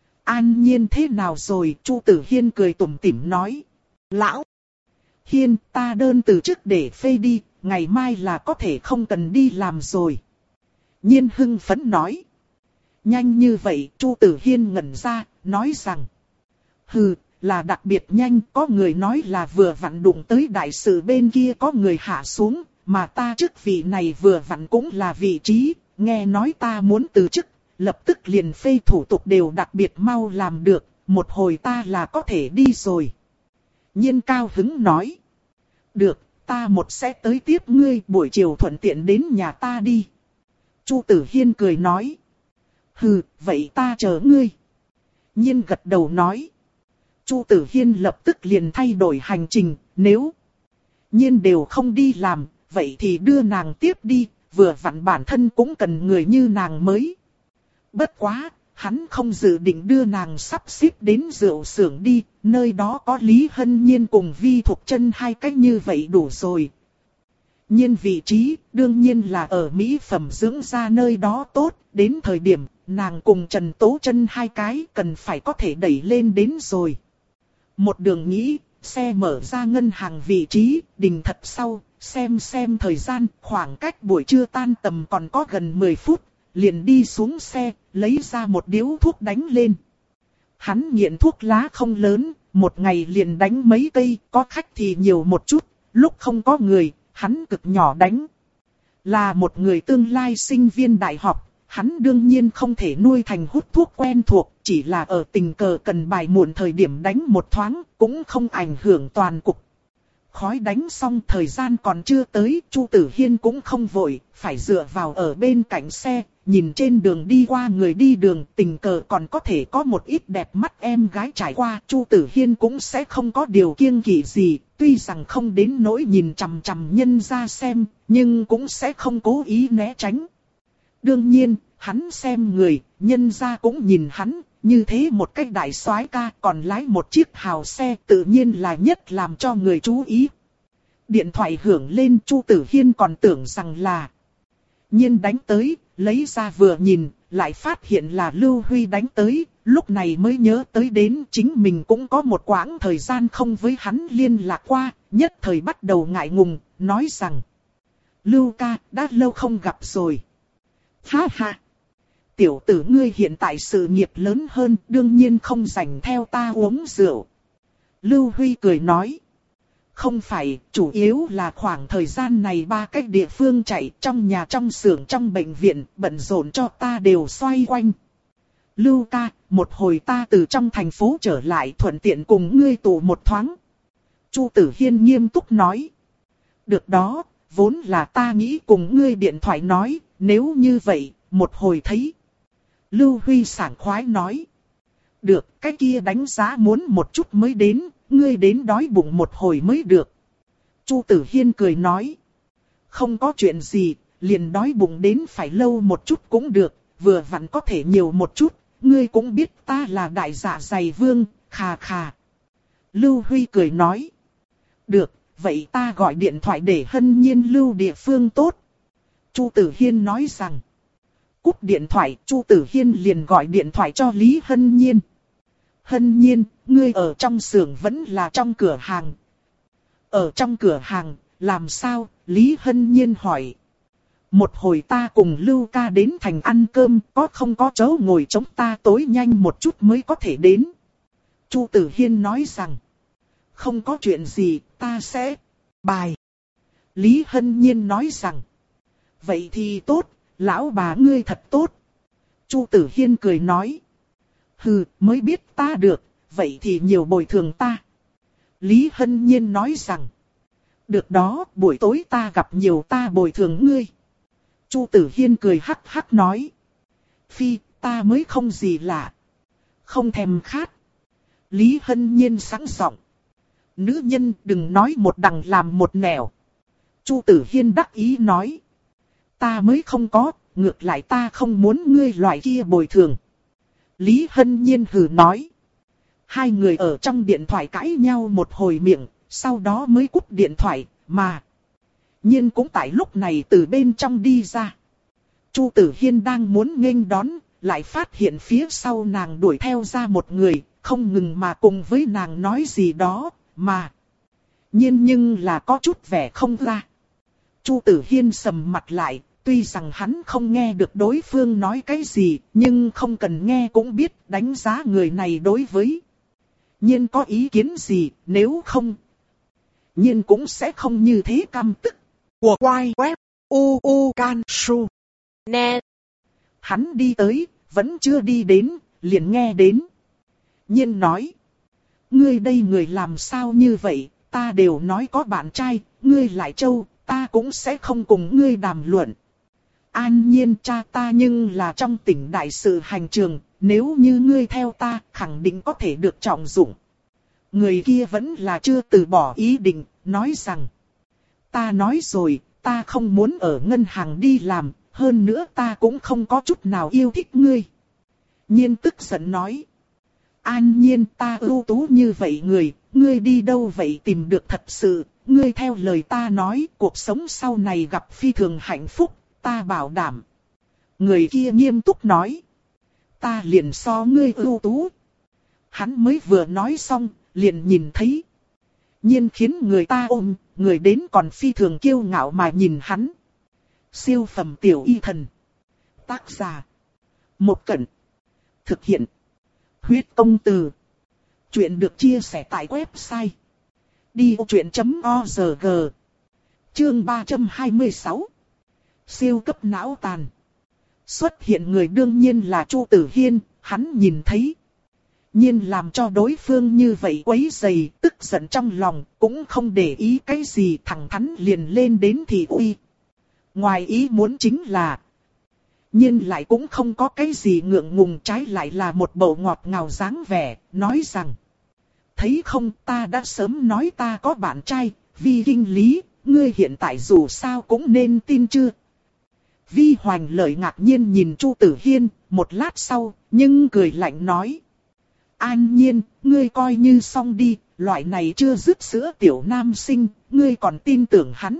An Nhiên thế nào rồi? Chu Tử Hiên cười tủm tỉm nói. Lão Hiên, ta đơn từ chức để phê đi, ngày mai là có thể không cần đi làm rồi. Nhiên hưng phấn nói. Nhanh như vậy? Chu Tử Hiên ngẩn ra, nói rằng. Hừ, là đặc biệt nhanh, có người nói là vừa vặn đụng tới đại sự bên kia có người hạ xuống, mà ta chức vị này vừa vặn cũng là vị trí, nghe nói ta muốn từ chức, lập tức liền phê thủ tục đều đặc biệt mau làm được, một hồi ta là có thể đi rồi. Nhiên cao hứng nói. Được, ta một sẽ tới tiếp ngươi, buổi chiều thuận tiện đến nhà ta đi. Chu Tử Hiên cười nói. Hừ, vậy ta chờ ngươi. Nhiên gật đầu nói. Chu Tử Hiên lập tức liền thay đổi hành trình, nếu Nhiên đều không đi làm, vậy thì đưa nàng tiếp đi, vừa vặn bản thân cũng cần người như nàng mới. Bất quá, hắn không dự định đưa nàng sắp xếp đến rượu xưởng đi, nơi đó có Lý Hân Nhiên cùng Vi Thục Chân hai cách như vậy đủ rồi. Nhiên vị trí, đương nhiên là ở mỹ phẩm dưỡng da nơi đó tốt, đến thời điểm, nàng cùng Trần Tố Chân hai cái cần phải có thể đẩy lên đến rồi. Một đường nghĩ, xe mở ra ngân hàng vị trí, đình thật sau, xem xem thời gian, khoảng cách buổi trưa tan tầm còn có gần mười phút, liền đi xuống xe, lấy ra một điếu thuốc đánh lên. Hắn nghiện thuốc lá không lớn, một ngày liền đánh mấy cây, có khách thì nhiều một chút, lúc không có người, hắn cực nhỏ đánh. Là một người tương lai sinh viên đại học, hắn đương nhiên không thể nuôi thành hút thuốc quen thuộc, chỉ là ở tình cờ cần bài muộn thời điểm đánh một thoáng, cũng không ảnh hưởng toàn cục. Khói đánh xong thời gian còn chưa tới, Chu Tử Hiên cũng không vội, phải dựa vào ở bên cạnh xe, nhìn trên đường đi qua người đi đường, tình cờ còn có thể có một ít đẹp mắt em gái trải qua, Chu Tử Hiên cũng sẽ không có điều kiêng kỵ gì, tuy rằng không đến nỗi nhìn chằm chằm nhân ra xem, nhưng cũng sẽ không cố ý né tránh. Đương nhiên, hắn xem người, nhân ra cũng nhìn hắn, như thế một cách đại soái ca còn lái một chiếc hào xe tự nhiên là nhất làm cho người chú ý. Điện thoại hưởng lên, Chu Tử Hiên còn tưởng rằng là Nhiên đánh tới, lấy ra vừa nhìn, lại phát hiện là Lưu Huy đánh tới, lúc này mới nhớ tới đến chính mình cũng có một quãng thời gian không với hắn liên lạc qua, nhất thời bắt đầu ngại ngùng, nói rằng: Lưu ca, đã lâu không gặp rồi. Ha ha! Tiểu tử ngươi hiện tại sự nghiệp lớn hơn, đương nhiên không rảnh theo ta uống rượu. Lưu Huy cười nói: Không phải, chủ yếu là khoảng thời gian này ba cách địa phương chạy, trong nhà, trong xưởng, trong bệnh viện, bận rộn cho ta đều xoay quanh. Lưu ca, một hồi ta từ trong thành phố trở lại, thuận tiện cùng ngươi tụ một thoáng. Chu Tử Hiên nghiêm túc nói: Được đó, vốn là ta nghĩ cùng ngươi điện thoại nói, nếu như vậy, một hồi thấy. Lưu Huy sảng khoái nói: Được, cái kia đánh giá muốn một chút mới đến, ngươi đến đói bụng một hồi mới được. Chu Tử Hiên cười nói: Không có chuyện gì, liền đói bụng đến phải lâu một chút cũng được, vừa vặn có thể nhiều một chút, ngươi cũng biết ta là đại dạ dày vương, khà khà. Lưu Huy cười nói: Được, vậy ta gọi điện thoại để Hân Nhiên lưu địa phương tốt. Chu Tử Hiên nói rằng. Cúp điện thoại, Chu Tử Hiên liền gọi điện thoại cho Lý Hân Nhiên. Hân Nhiên, ngươi ở trong xưởng vẫn là trong cửa hàng? Ở trong cửa hàng, làm sao? Lý Hân Nhiên hỏi. Một hồi ta cùng Lưu ca đến thành ăn cơm, có không có chỗ ngồi chống ta tối nhanh một chút mới có thể đến. Chu Tử Hiên nói rằng. Không có chuyện gì, ta sẽ bài. Lý Hân Nhiên nói rằng. Vậy thì tốt, lão bà ngươi thật tốt. Chu Tử Hiên cười nói. Hừ, mới biết ta được, vậy thì nhiều bồi thường ta. Lý Hân Nhiên nói rằng. Được đó, buổi tối ta gặp nhiều ta bồi thường ngươi. Chu Tử Hiên cười hắc hắc nói. Phi, ta mới không gì lạ. Không thèm khát. Lý Hân Nhiên sẵn giọng. Nữ nhân đừng nói một đằng làm một nẻo. Chu Tử Hiên đắc ý nói. Ta mới không có, ngược lại ta không muốn ngươi loại kia bồi thường. Lý Hân Nhiên hừ nói. Hai người ở trong điện thoại cãi nhau một hồi miệng, sau đó mới cúp điện thoại, mà Nhiên cũng tại lúc này từ bên trong đi ra. Chu Tử Hiên đang muốn nghênh đón, lại phát hiện phía sau nàng đuổi theo ra một người, không ngừng mà cùng với nàng nói gì đó, mà Nhiên nhưng là có chút vẻ không ra. Chu Tử Hiên sầm mặt lại, tuy rằng hắn không nghe được đối phương nói cái gì, nhưng không cần nghe cũng biết đánh giá người này đối với Nhiên có ý kiến gì, nếu không Nhiên cũng sẽ không như thế căm tức. Của quay web u u can su net. Hắn đi tới, vẫn chưa đi đến, liền nghe đến Nhiên nói. Ngươi đây người làm sao như vậy, ta đều nói có bạn trai, ngươi lại trâu, ta cũng sẽ không cùng ngươi đàm luận. An Nhiên, cha ta nhưng là trong tỉnh đại sự hành trường, nếu như ngươi theo ta, khẳng định có thể được trọng dụng. Người kia vẫn là chưa từ bỏ ý định, nói rằng. Ta nói rồi, ta không muốn ở ngân hàng đi làm, hơn nữa ta cũng không có chút nào yêu thích ngươi. Nhiên tức giận nói. An Nhiên, ta ưu tú như vậy người, ngươi đi đâu vậy tìm được thật sự, ngươi theo lời ta nói, cuộc sống sau này gặp phi thường hạnh phúc, ta bảo đảm. Người kia nghiêm túc nói. Ta liền so ngươi ưu tú. Hắn mới vừa nói xong, liền nhìn thấy. Nhiên khiến người ta ôm, người đến còn phi thường kiêu ngạo mà nhìn hắn. Siêu phẩm tiểu y thần. Tác giả. Một Cẩn. Thực hiện. Huyết công từ. Chuyện được chia sẻ tại website. đi ô chuyện chấm org. Chương ba trăm hai mươi sáu. Siêu cấp não tàn. Xuất hiện người đương nhiên là Chu Tử Hiên, hắn nhìn thấy. Nhiên làm cho đối phương như vậy quấy rầy, tức giận trong lòng, cũng không để ý cái gì, thẳng thắn liền lên đến thị uy. Ngoài ý muốn chính là, Nhiên lại cũng không có cái gì ngượng ngùng, trái lại là một bầu ngọt ngào dáng vẻ, nói rằng. Thấy không, ta đã sớm nói ta có bạn trai, Vi kinh lý, ngươi hiện tại dù sao cũng nên tin chưa? Vi Hoành Lợi ngạc nhiên nhìn Chu Tử Hiên, một lát sau, nhưng cười lạnh nói. An Nhiên, ngươi coi như xong đi, loại này chưa dứt sữa tiểu nam sinh, ngươi còn tin tưởng hắn.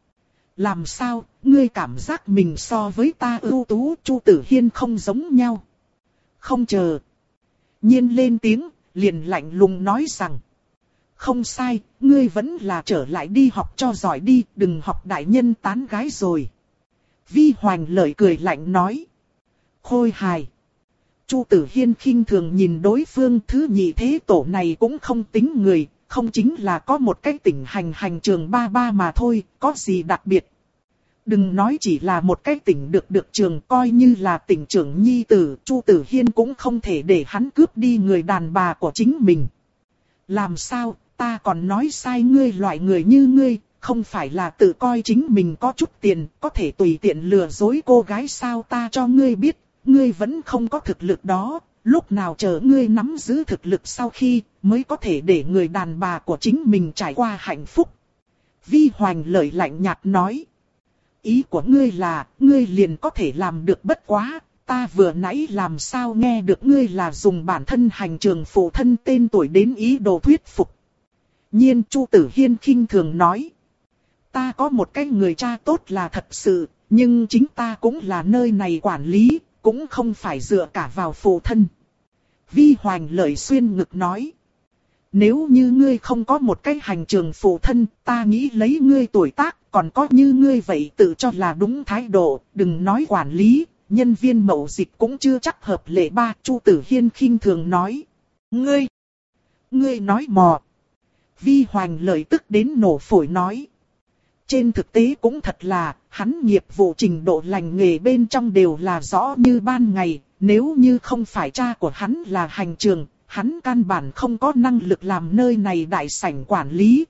Làm sao, ngươi cảm giác mình so với ta ưu tú, Chu Tử Hiên không giống nhau. Không chờ. Nhiên lên tiếng, liền lạnh lùng nói rằng. Không sai, ngươi vẫn là trở lại đi học cho giỏi đi, đừng học đại nhân tán gái rồi. Vi Hoành Lợi cười lạnh nói. Khôi hài. Chu Tử Hiên khinh thường nhìn đối phương, thứ nhị thế tổ này cũng không tính người, không chính là có một cái tỉnh hành hành trường ba ba mà thôi, có gì đặc biệt. Đừng nói chỉ là một cái tỉnh được được trường, coi như là tỉnh trưởng nhi tử, Chu Tử Hiên cũng không thể để hắn cướp đi người đàn bà của chính mình. Làm sao, ta còn nói sai ngươi, loại người như ngươi, không phải là tự coi chính mình có chút tiền, có thể tùy tiện lừa dối cô gái sao? Ta cho ngươi biết, ngươi vẫn không có thực lực đó, lúc nào chờ ngươi nắm giữ thực lực sau khi, mới có thể để người đàn bà của chính mình trải qua hạnh phúc. Vi Hoành Lợi lạnh nhạt nói. Ý của ngươi là, ngươi liền có thể làm được, bất quá, ta vừa nãy làm sao nghe được ngươi là dùng bản thân hành trường phụ thân tên tuổi đến ý đồ thuyết phục. Nhiên Chu Tử Hiên khinh thường nói. Ta có một cái người cha tốt là thật sự, nhưng chính ta cũng là nơi này quản lý, cũng không phải dựa cả vào phụ thân. Vi Hoành Lợi xuyên ngực nói. Nếu như ngươi không có một cái hành trường phụ thân, ta nghĩ lấy ngươi tuổi tác, còn có như ngươi vậy tự cho là đúng thái độ, đừng nói quản lý, nhân viên mậu dịch cũng chưa chắc hợp lệ. Ba, Chu Tử Hiên khinh thường nói. Ngươi, ngươi nói mò. Vi Hoành Lợi tức đến nổ phổi nói. Trên thực tế cũng thật là, hắn nghiệp vụ trình độ lành nghề bên trong đều là rõ như ban ngày, nếu như không phải cha của hắn là hành trường, hắn căn bản không có năng lực làm nơi này đại sảnh quản lý.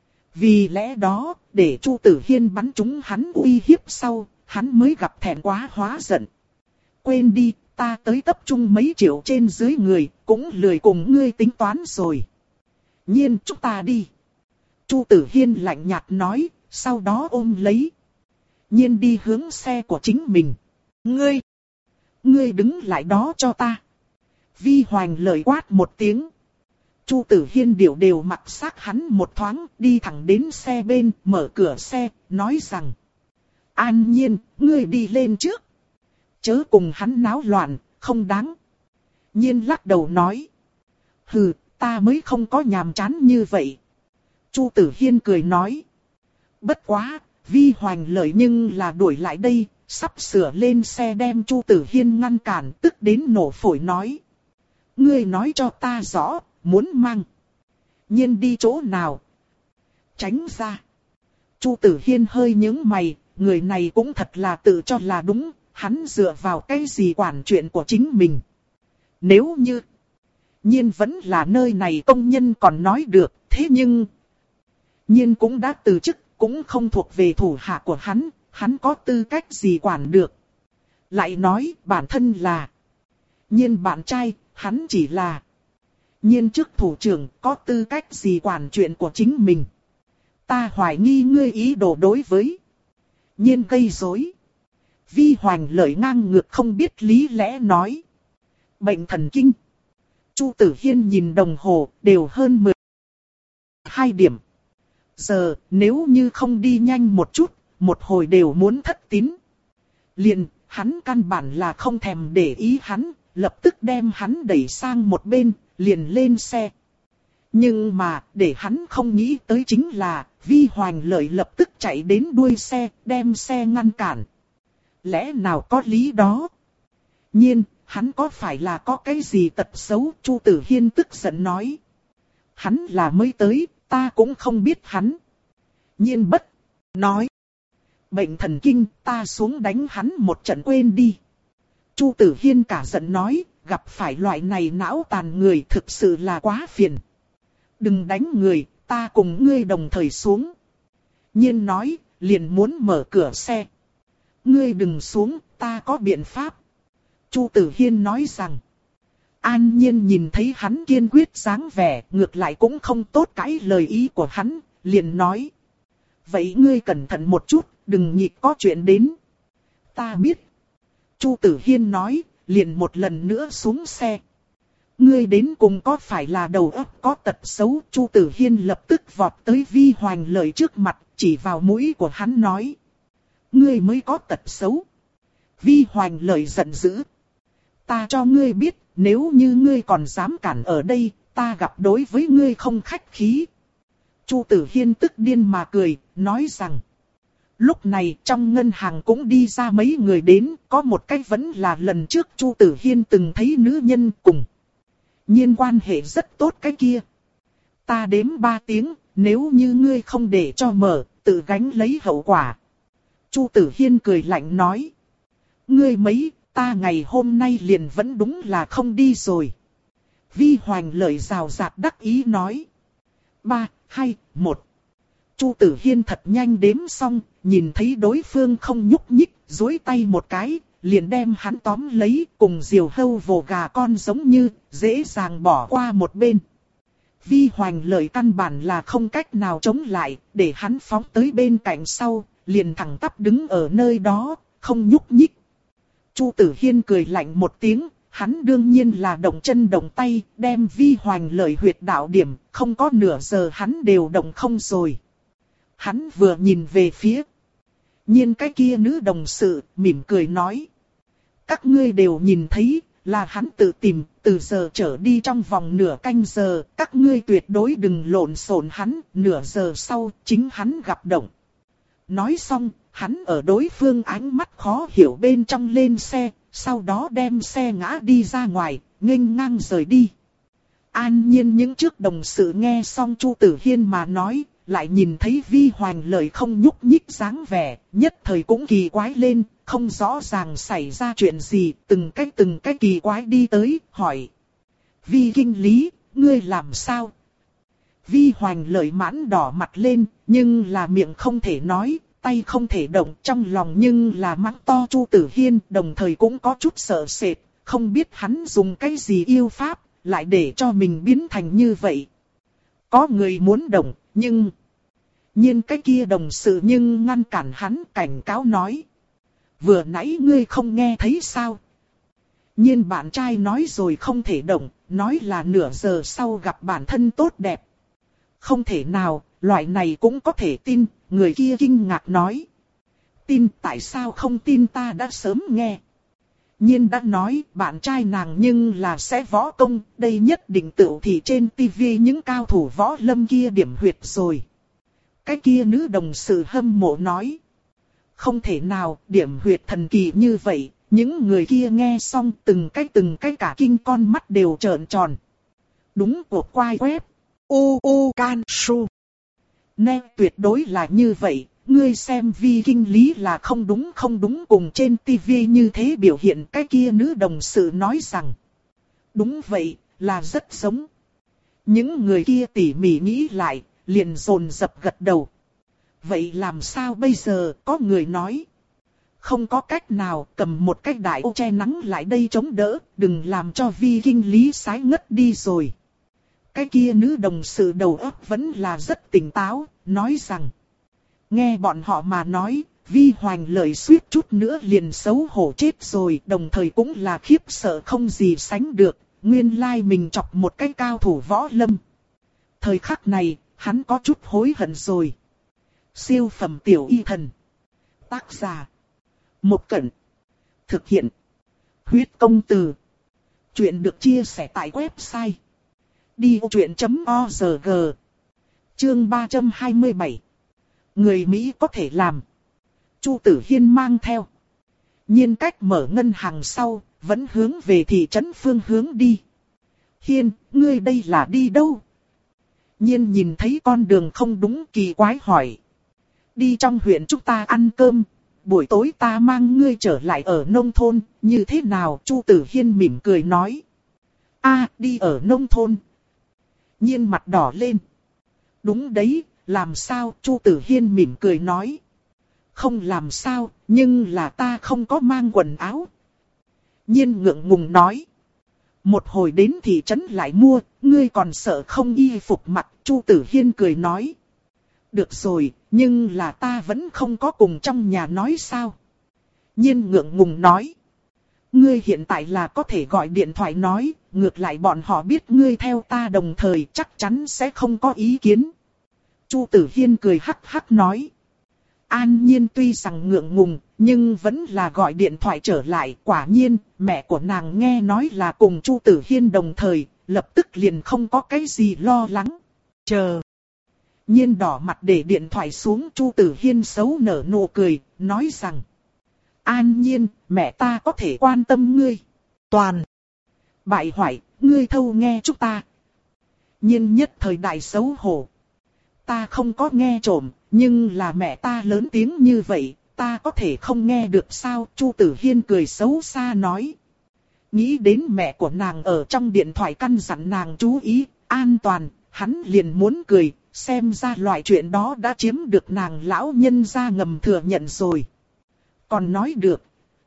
Vì lẽ đó, để Chu Tử Hiên bắn trúng hắn uy hiếp sau, hắn mới gặp thẹn quá hóa giận. Quên đi, ta tới tập trung mấy triệu trên dưới người, cũng lười cùng ngươi tính toán rồi. Nhiên chúng ta đi. Chu Tử Hiên lạnh nhạt nói, sau đó ôm lấy. Nhiên đi hướng xe của chính mình. Ngươi, ngươi đứng lại đó cho ta. Vi Hoành Lợi quát một tiếng. Chu Tử Hiên điều đều mặt sắc hắn một thoáng, đi thẳng đến xe bên, mở cửa xe, nói rằng. An Nhiên, ngươi đi lên trước. Chớ cùng hắn náo loạn, không đáng. Nhiên lắc đầu nói. Hừ, ta mới không có nhàm chán như vậy. Chu Tử Hiên cười nói. Bất quá, Vi Hoành Lợi nhưng là đuổi lại đây, sắp sửa lên xe đem Chu Tử Hiên ngăn cản, tức đến nổ phổi nói. Ngươi nói cho ta rõ, muốn mang Nhiên đi chỗ nào? Tránh ra. Chu Tử Hiên hơi nhướng mày, người này cũng thật là tự cho là đúng, hắn dựa vào cái gì quản chuyện của chính mình. Nếu như Nhiên vẫn là nơi này công nhân còn nói được, thế nhưng Nhiên cũng đã từ chức, cũng không thuộc về thủ hạ của hắn, hắn có tư cách gì quản được. Lại nói bản thân là Nhiên bạn trai, hắn chỉ là nhiên chức thủ trưởng có tư cách gì quản chuyện của chính mình. Ta hoài nghi ngươi ý đồ đối với nhiên gây rối. Vi Hoành lợi ngang ngược không biết lý lẽ nói. Bệnh thần kinh. Chu Tử Hiên nhìn đồng hồ đều hơn mười hai điểm. Giờ nếu như không đi nhanh một chút, một hồi đều muốn thất tín. Liền, hắn căn bản là không thèm để ý hắn, lập tức đem hắn đẩy sang một bên, liền lên xe. Nhưng mà, để hắn không nghĩ tới chính là, Vi Hoành lợi lập tức chạy đến đuôi xe, đem xe ngăn cản. Lẽ nào có lý đó? Nhiên, hắn có phải là có cái gì tật xấu? Chu Tử Hiên tức giận nói. Hắn là mới tới, ta cũng không biết hắn. Nhiên bất nói. Bệnh thần kinh, ta xuống đánh hắn một trận quên đi. Chu Tử Hiên cả giận nói, gặp phải loại này não tàn người thực sự là quá phiền. Đừng đánh người, ta cùng ngươi đồng thời xuống. Nhiên nói, liền muốn mở cửa xe. Ngươi đừng xuống, ta có biện pháp. Chu Tử Hiên nói rằng. An Nhiên nhìn thấy hắn kiên quyết dáng vẻ, ngược lại cũng không tốt cãi lời ý của hắn, liền nói. Vậy ngươi cẩn thận một chút, đừng nhịp có chuyện đến. Ta biết. Chu Tử Hiên nói, liền một lần nữa xuống xe. Ngươi đến cùng có phải là đầu óc có tật xấu? Chu Tử Hiên lập tức vọt tới Vi Hoành lợi trước mặt, chỉ vào mũi của hắn nói. Ngươi mới có tật xấu. Vi Hoành lợi giận dữ. Ta cho ngươi biết, nếu như ngươi còn dám cản ở đây, ta gặp đối với ngươi không khách khí. Chu Tử Hiên tức điên mà cười, nói rằng. Lúc này trong ngân hàng cũng đi ra mấy người đến, có một cái vẫn là lần trước Chu Tử Hiên từng thấy nữ nhân cùng. Nhiên quan hệ rất tốt cái kia. Ta đếm ba tiếng, nếu như ngươi không để cho mở, tự gánh lấy hậu quả. Chu Tử Hiên cười lạnh nói. Ngươi mấy, ta ngày hôm nay liền vẫn đúng là không đi rồi. Vi Hoành lợi rào rạt đắc ý nói. Ba, hai, một. Chu Tử Hiên thật nhanh đếm xong, nhìn thấy đối phương không nhúc nhích, duỗi tay một cái, liền đem hắn tóm lấy, cùng diều hâu vồ gà con giống như, dễ dàng bỏ qua một bên. Vi Hoành lợi căn bản là không cách nào chống lại, để hắn phóng tới bên cạnh sau, liền thẳng tắp đứng ở nơi đó, không nhúc nhích. Chu Tử Hiên cười lạnh một tiếng, hắn đương nhiên là động chân động tay, đem Vi Hoành lợi huyệt đạo điểm, không có nửa giờ hắn đều động không rồi. Hắn vừa nhìn về phía Nhiên cái kia nữ đồng sự, mỉm cười nói. Các ngươi đều nhìn thấy, là hắn tự tìm, từ giờ trở đi trong vòng nửa canh giờ, các ngươi tuyệt đối đừng lộn xộn hắn, nửa giờ sau, chính hắn gặp động. Nói xong, hắn ở đối phương ánh mắt khó hiểu bên trong lên xe, sau đó đem xe ngã đi ra ngoài, nghênh ngang rời đi. An Nhiên những trước đồng sự nghe xong Chu Tử Hiên mà nói, lại nhìn thấy Vi Hoành lợi không nhúc nhích dáng vẻ, nhất thời cũng kỳ quái lên, không rõ ràng xảy ra chuyện gì, từng cái từng cái kỳ quái đi tới, hỏi. Vi kinh lý, ngươi làm sao? Vi Hoành lợi mãn đỏ mặt lên, nhưng là miệng không thể nói, tay không thể động, trong lòng nhưng là mắng to Chu Tử Hiên, đồng thời cũng có chút sợ sệt, không biết hắn dùng cái gì yêu pháp, lại để cho mình biến thành như vậy. Có người muốn động, nhưng Nhiên cái kia đồng sự nhưng ngăn cản hắn, cảnh cáo nói. Vừa nãy ngươi không nghe thấy sao? Nhiên bạn trai nói rồi không thể động, nói là nửa giờ sau gặp bản thân tốt đẹp. Không thể nào, loại này cũng có thể tin, người kia kinh ngạc nói. Tin, tại sao không tin, ta đã sớm nghe. Nhiên đã nói bạn trai nàng nhưng là sẽ võ công, đây nhất định tựu thị trên tivi những cao thủ võ lâm kia điểm huyệt rồi. Cái kia nữ đồng sự hâm mộ nói. Không thể nào, điểm huyệt thần kỳ như vậy, những người kia nghe xong từng cái từng cái cả kinh con mắt đều trợn tròn. Đúng của quai web. U U Can Su. Nè tuyệt đối là như vậy, ngươi xem Vi kinh lý là không đúng không đúng, cùng trên tivi như thế biểu hiện. Cái kia nữ đồng sự nói rằng. Đúng vậy, là rất giống. Những người kia tỉ mỉ nghĩ lại, liền dồn dập gật đầu. Vậy làm sao bây giờ, có người nói. Không có cách nào, cầm một cái đại ô che nắng lại đây chống đỡ, đừng làm cho Vi kinh lý sái ngất đi rồi. cái kia nữ đồng sự đầu óc vẫn là rất tỉnh táo, nói rằng. Nghe bọn họ mà nói, Vi Hoành lời suýt chút nữa liền xấu hổ chết rồi, đồng thời cũng là khiếp sợ không gì sánh được, nguyên lai mình chọc một cái cao thủ võ lâm. Thời khắc này, hắn có chút hối hận rồi. Siêu phẩm tiểu y thần. Tác giả. Một Cẩn. Thực hiện. Huyết công từ. Chuyện được chia sẻ tại website. đi ô chuyện chấm org. Chương ba trăm hai mươi bảy. Người Mỹ có thể làm. Chu Tử Hiên mang theo. Nhiên cách mở ngân hàng sau, vẫn hướng về thị trấn phương hướng đi. Hiên, ngươi đây là đi đâu? Nhiên nhìn thấy con đường không đúng kỳ quái hỏi. Đi trong huyện chúng ta ăn cơm, buổi tối ta mang ngươi trở lại ở nông thôn, như thế nào? Chu Tử Hiên mỉm cười nói. A, đi ở nông thôn. Nhiên mặt đỏ lên. Đúng đấy, làm sao? Chu Tử Hiên mỉm cười nói. Không làm sao, nhưng là ta không có mang quần áo. Nhiên ngượng ngùng nói. Một hồi đến thị trấn lại mua, ngươi còn sợ không y phục mặc? Chu Tử Hiên cười nói. Được rồi, nhưng là ta vẫn không có cùng trong nhà nói sao. Nhiên ngượng ngùng nói. Ngươi hiện tại là có thể gọi điện thoại nói, ngược lại bọn họ biết ngươi theo ta đồng thời chắc chắn sẽ không có ý kiến. Chu Tử Hiên cười hắc hắc nói. An Nhiên tuy rằng ngượng ngùng, nhưng vẫn là gọi điện thoại trở lại. Quả nhiên, mẹ của nàng nghe nói là cùng Chu Tử Hiên đồng thời, lập tức liền không có cái gì lo lắng. Chờ. Nhiên đỏ mặt để điện thoại xuống. Chu Tử Hiên xấu nở nụ cười, nói rằng. An Nhiên, mẹ ta có thể quan tâm ngươi. Toàn. Bại hoại, ngươi thâu nghe chúng ta. Nhiên nhất thời đại xấu hổ. Ta không có nghe trộm, nhưng là mẹ ta lớn tiếng như vậy, ta có thể không nghe được sao? Chu Tử Hiên cười xấu xa nói. Nghĩ đến mẹ của nàng ở trong điện thoại căn dặn nàng chú ý, an toàn, hắn liền muốn cười, xem ra loại chuyện đó đã chiếm được nàng lão nhân gia ngầm thừa nhận rồi. Còn nói được,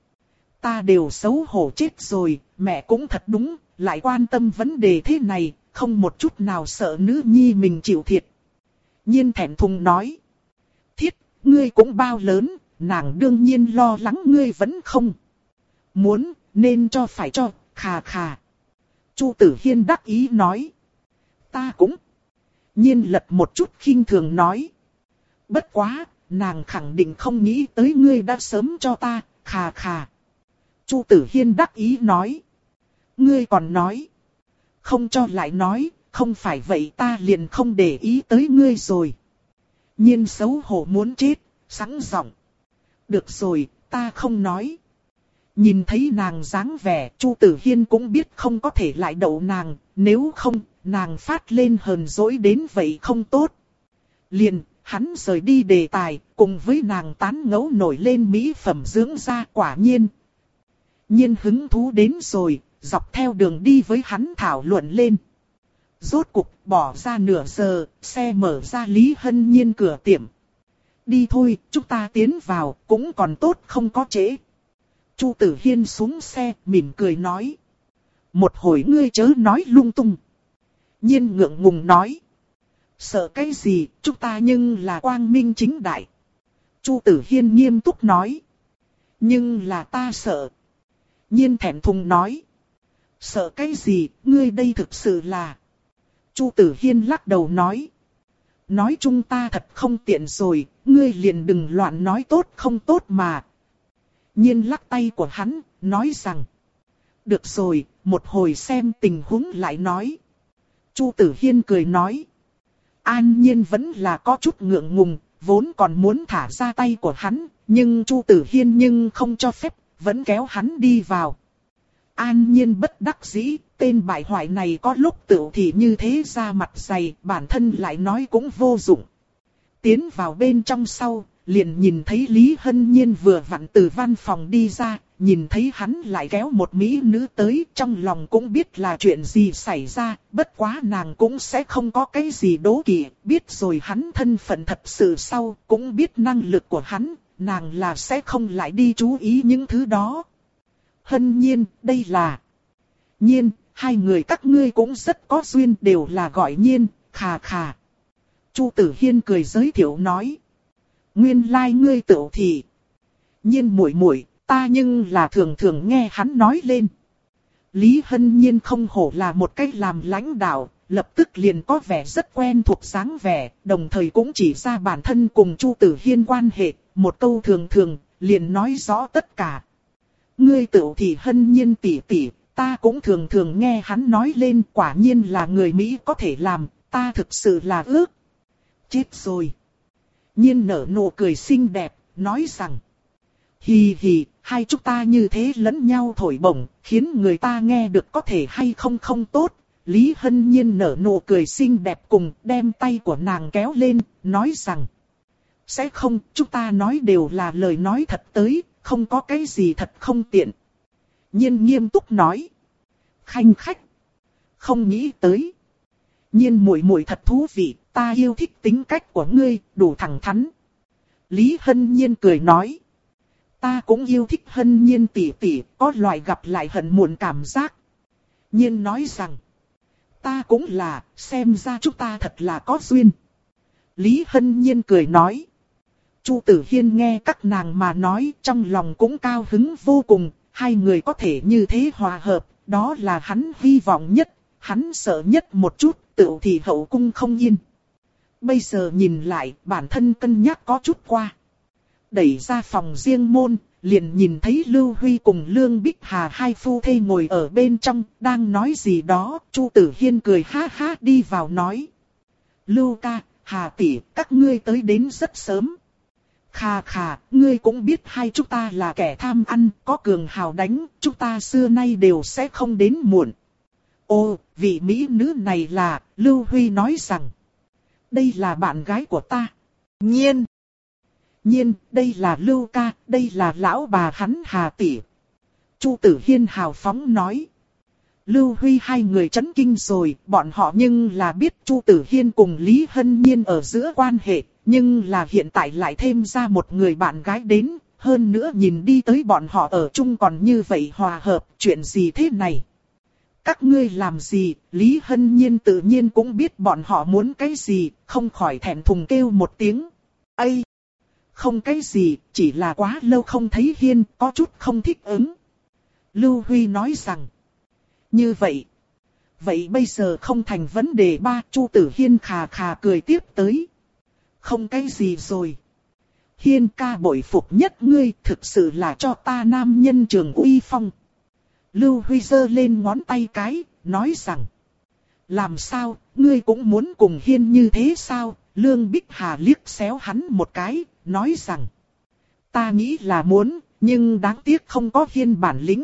ta đều xấu hổ chết rồi, mẹ cũng thật đúng, lại quan tâm vấn đề thế này, không một chút nào sợ nữ nhi mình chịu thiệt. Nhiên thẹn thùng nói. Thiết, ngươi cũng bao lớn, nàng đương nhiên lo lắng ngươi vẫn không. Muốn, nên cho phải cho, khà khà. Chu Tử Hiên đắc ý nói. Ta cũng. Nhiên lật một chút khinh thường nói. Bất quá, nàng khẳng định không nghĩ tới ngươi đã sớm cho ta, khà khà. Chu Tử Hiên đắc ý nói. Ngươi còn nói. Không cho lại nói. Không phải vậy ta liền không để ý tới ngươi rồi. Nhiên xấu hổ muốn chết, sẵn giọng. Được rồi, ta không nói. Nhìn thấy nàng dáng vẻ, Chu Tử Hiên cũng biết không có thể lại đậu nàng, nếu không, nàng phát lên hờn dỗi đến vậy không tốt. Liền, hắn rời đi đề tài, cùng với nàng tán ngẫu nổi lên mỹ phẩm dưỡng da. Quả nhiên. Nhiên hứng thú đến rồi, dọc theo đường đi với hắn thảo luận lên. Rốt cục bỏ ra nửa giờ, xe mở ra Lý Hân Nhiên cửa tiệm. Đi thôi, chúng ta tiến vào, cũng còn tốt không có trễ. Chu Tử Hiên xuống xe, mỉm cười nói. Một hồi ngươi chớ nói lung tung. Nhiên ngượng ngùng nói. Sợ cái gì, chúng ta nhưng là quang minh chính đại. Chu Tử Hiên nghiêm túc nói. Nhưng là ta sợ. Nhiên thẹn thùng nói. Sợ cái gì, ngươi đây thực sự là... Chu Tử Hiên lắc đầu nói. Nói chung ta thật không tiện rồi, ngươi liền đừng loạn nói tốt không tốt mà. Nhiên lắc tay của hắn, nói rằng. Được rồi, một hồi xem tình huống lại nói. Chu Tử Hiên cười nói. An Nhiên vẫn là có chút ngượng ngùng, vốn còn muốn thả ra tay của hắn, nhưng Chu Tử Hiên nhưng không cho phép, vẫn kéo hắn đi vào. An Nhiên bất đắc dĩ, tên bại hoại này có lúc tự thì như thế ra mặt dày, bản thân lại nói cũng vô dụng. Tiến vào bên trong sau, liền nhìn thấy Lý Hân Nhiên vừa vặn từ văn phòng đi ra, nhìn thấy hắn lại kéo một mỹ nữ tới, trong lòng cũng biết là chuyện gì xảy ra, bất quá nàng cũng sẽ không có cái gì đố kỵ, biết rồi hắn thân phận thật sự sau, cũng biết năng lực của hắn, nàng là sẽ không lại đi chú ý những thứ đó. Hân Nhiên, đây là... Nhiên, hai người các ngươi cũng rất có duyên, đều là gọi Nhiên, khà khà. Chu Tử Hiên cười giới thiệu nói. Nguyên lai like ngươi tựu thì. Nhiên muội muội, ta nhưng là thường thường nghe hắn nói lên. Lý Hân Nhiên không hổ là một cách làm lãnh đạo, lập tức liền có vẻ rất quen thuộc dáng vẻ, đồng thời cũng chỉ ra bản thân cùng Chu Tử Hiên quan hệ, một câu thường thường, liền nói rõ tất cả. Ngươi tựu thì Hân Nhiên tỷ tỷ, ta cũng thường thường nghe hắn nói lên, quả nhiên là người Mỹ có thể làm, ta thực sự là ước. Chết rồi. Nhiên nở nụ cười xinh đẹp, nói rằng. Hì hì, hai chúng ta như thế lẫn nhau thổi bổng, khiến người ta nghe được có thể hay không không tốt. Lý Hân Nhiên nở nụ cười xinh đẹp cùng đem tay của nàng kéo lên, nói rằng. Sẽ không, chúng ta nói đều là lời nói thật tới, không có cái gì thật không tiện. Nhiên nghiêm túc nói. Khanh khách. Không nghĩ tới. Nhiên muội muội thật thú vị, ta yêu thích tính cách của ngươi, đủ thẳng thắn. Lý Hân Nhiên cười nói. Ta cũng yêu thích Hân Nhiên tỷ tỷ, có loại gặp lại hận muộn cảm giác. Nhiên nói rằng. Ta cũng là, xem ra chúng ta thật là có duyên. Lý Hân Nhiên cười nói. Chu Tử Hiên nghe các nàng mà nói, trong lòng cũng cao hứng vô cùng, hai người có thể như thế hòa hợp, đó là hắn hy vọng nhất, hắn sợ nhất một chút, tựu thì hậu cung không yên. Bây giờ nhìn lại, bản thân cân nhắc có chút qua. Đẩy ra phòng riêng môn, liền nhìn thấy Lưu Huy cùng Lương Bích Hà hai phu thê ngồi ở bên trong, đang nói gì đó, Chu Tử Hiên cười ha ha đi vào nói. Lưu ca, Hà tỷ, các ngươi tới đến rất sớm. Khà khà, ngươi cũng biết hai chúng ta là kẻ tham ăn, có cường hào đánh, chúng ta xưa nay đều sẽ không đến muộn. Ô, vị mỹ nữ này là, Lưu Huy nói rằng. Đây là bạn gái của ta. Nhiên. Nhiên, đây là Lưu ca, đây là lão bà hắn Hà tỷ. Chu Tử Hiên hào phóng nói. Lưu Huy hai người chấn kinh rồi, bọn họ nhưng là biết Chu Tử Hiên cùng Lý Hân Nhiên ở giữa quan hệ, nhưng là hiện tại lại thêm ra một người bạn gái đến, hơn nữa nhìn đi tới bọn họ ở chung còn như vậy hòa hợp, chuyện gì thế này? Các ngươi làm gì? Lý Hân Nhiên tự nhiên cũng biết bọn họ muốn cái gì, không khỏi thẹn thùng kêu một tiếng. Ây! Không cái gì, chỉ là quá lâu không thấy Hiên, có chút không thích ứng. Lưu Huy nói rằng. Như vậy. Vậy bây giờ không thành vấn đề ba, Chu Tử Hiên khà khà cười tiếp tới. Không cái gì rồi. Hiên ca bội phục nhất ngươi, thực sự là cho ta nam nhân trường uy phong. Lưu Huy giơ lên ngón tay cái, nói rằng. Làm sao, ngươi cũng muốn cùng Hiên như thế sao? Lương Bích Hà liếc xéo hắn một cái, nói rằng. Ta nghĩ là muốn, nhưng đáng tiếc không có Hiên bản lĩnh.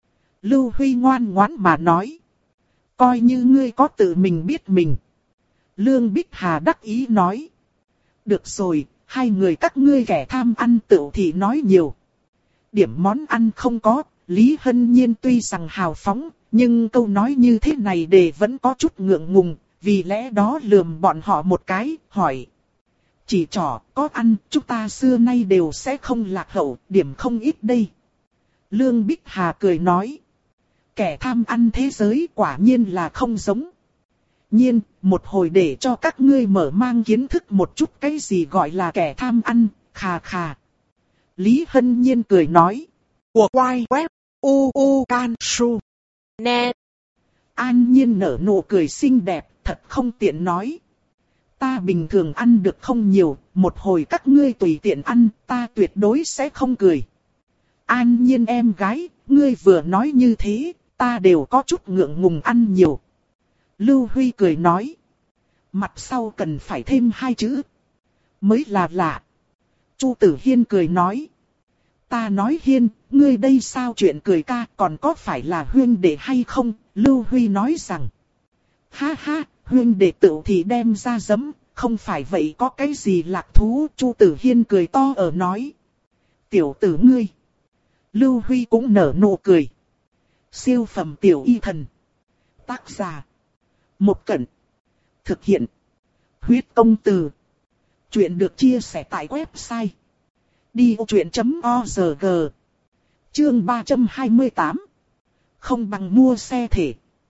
Lưu Huy ngoan ngoãn mà nói. Coi như ngươi có tự mình biết mình. Lương Bích Hà đắc ý nói. Được rồi, hai người các ngươi kẻ tham ăn tựu thì nói nhiều. Điểm món ăn không có, Lý Hân Nhiên tuy rằng hào phóng, nhưng câu nói như thế này để vẫn có chút ngượng ngùng, vì lẽ đó lườm bọn họ một cái, hỏi. Chỉ trỏ, có ăn, chúng ta xưa nay đều sẽ không lạc hậu, điểm không ít đây. Lương Bích Hà cười nói. Kẻ tham ăn thế giới quả nhiên là không giống. Nhiên, một hồi để cho các ngươi mở mang kiến thức một chút cái gì gọi là kẻ tham ăn, khà khà. Lý Hân Nhiên cười nói. Của quay web, u u can su. Nè. An Nhiên nở nụ cười xinh đẹp, thật không tiện nói. Ta bình thường ăn được không nhiều, một hồi các ngươi tùy tiện ăn, ta tuyệt đối sẽ không cười. An Nhiên em gái, ngươi vừa nói như thế, ta đều có chút ngượng ngùng ăn nhiều. Lưu Huy cười nói. Mặt sau cần phải thêm hai chữ. Mới là lạ. Chu Tử Hiên cười nói. Ta nói Hiên, ngươi đây sao chuyện cười ca còn có phải là huyên đệ hay không? Lưu Huy nói rằng. Ha ha, huyên đệ tự thì đem ra giấm, không phải vậy có cái gì lạc thú? Chu Tử Hiên cười to ở nói. Tiểu tử ngươi. Lưu Huy cũng nở nụ cười. Siêu phẩm tiểu y thần. Tác giả. Một Cẩn. Thực hiện. Huyết công từ. Chuyện được chia sẻ tại website. đi ô chuyện chấm org. Chương ba trăm hai mươi tám. Không bằng mua xe thể.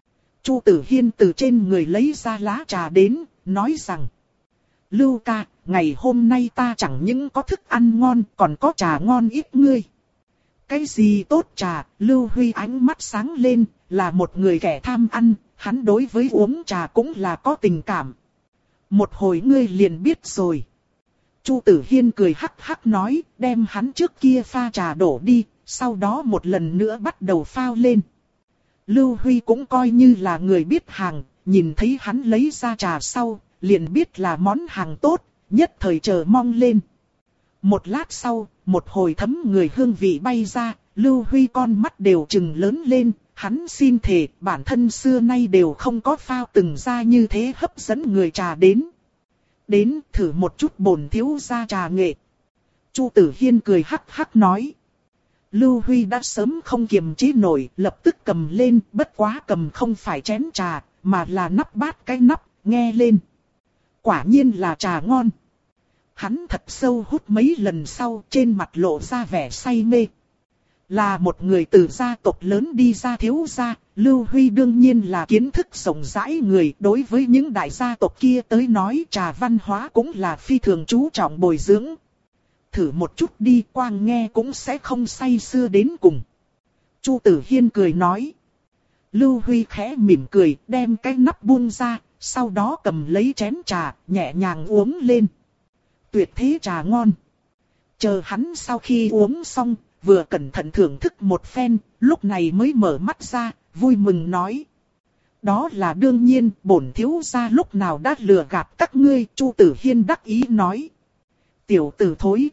Chu Tử Hiên từ trên người lấy ra lá trà đến, nói rằng: Lưu ca, ngày hôm nay ta chẳng những có thức ăn ngon, còn có trà ngon ít ngươi. Cái gì tốt trà? Lưu Huy ánh mắt sáng lên, là một người kẻ tham ăn, hắn đối với uống trà cũng là có tình cảm. Một hồi ngươi liền biết rồi. Chu Tử Hiên cười hắc hắc nói, đem hắn trước kia pha trà đổ đi, sau đó một lần nữa bắt đầu phao lên. Lưu Huy cũng coi như là người biết hàng, nhìn thấy hắn lấy ra trà sau, liền biết là món hàng tốt, nhất thời chờ mong lên. Một lát sau, một hồi thấm người hương vị bay ra, Lưu Huy con mắt đều trừng lớn lên, hắn xin thề bản thân xưa nay đều không có phao từng ra như thế hấp dẫn người trà đến. Đến thử một chút bổn thiếu gia trà nghệ. Chu Tử Hiên cười hắc hắc nói. Lưu Huy đã sớm không kiềm chế nổi, lập tức cầm lên, bất quá cầm không phải chén trà, mà là nắp bát cái nắp, nghe lên. Quả nhiên là trà ngon. Hắn thật sâu hút mấy lần sau, trên mặt lộ ra vẻ say mê. Là một người từ gia tộc lớn đi ra thiếu gia, Lưu Huy đương nhiên là kiến thức rộng rãi người. Đối với những đại gia tộc kia tới nói trà văn hóa cũng là phi thường chú trọng bồi dưỡng. Thử một chút đi, quang nghe cũng sẽ không say sưa đến cùng. Chu Tử Hiên cười nói. Lưu Huy khẽ mỉm cười, đem cái nắp buông ra, sau đó cầm lấy chén trà, nhẹ nhàng uống lên. Tuyệt thế trà ngon. Chờ hắn sau khi uống xong, vừa cẩn thận thưởng thức một phen, lúc này mới mở mắt ra, vui mừng nói. Đó là đương nhiên, bổn thiếu gia lúc nào đã lừa gạt các ngươi, Chu Tử Hiên đắc ý nói. Tiểu tử thối.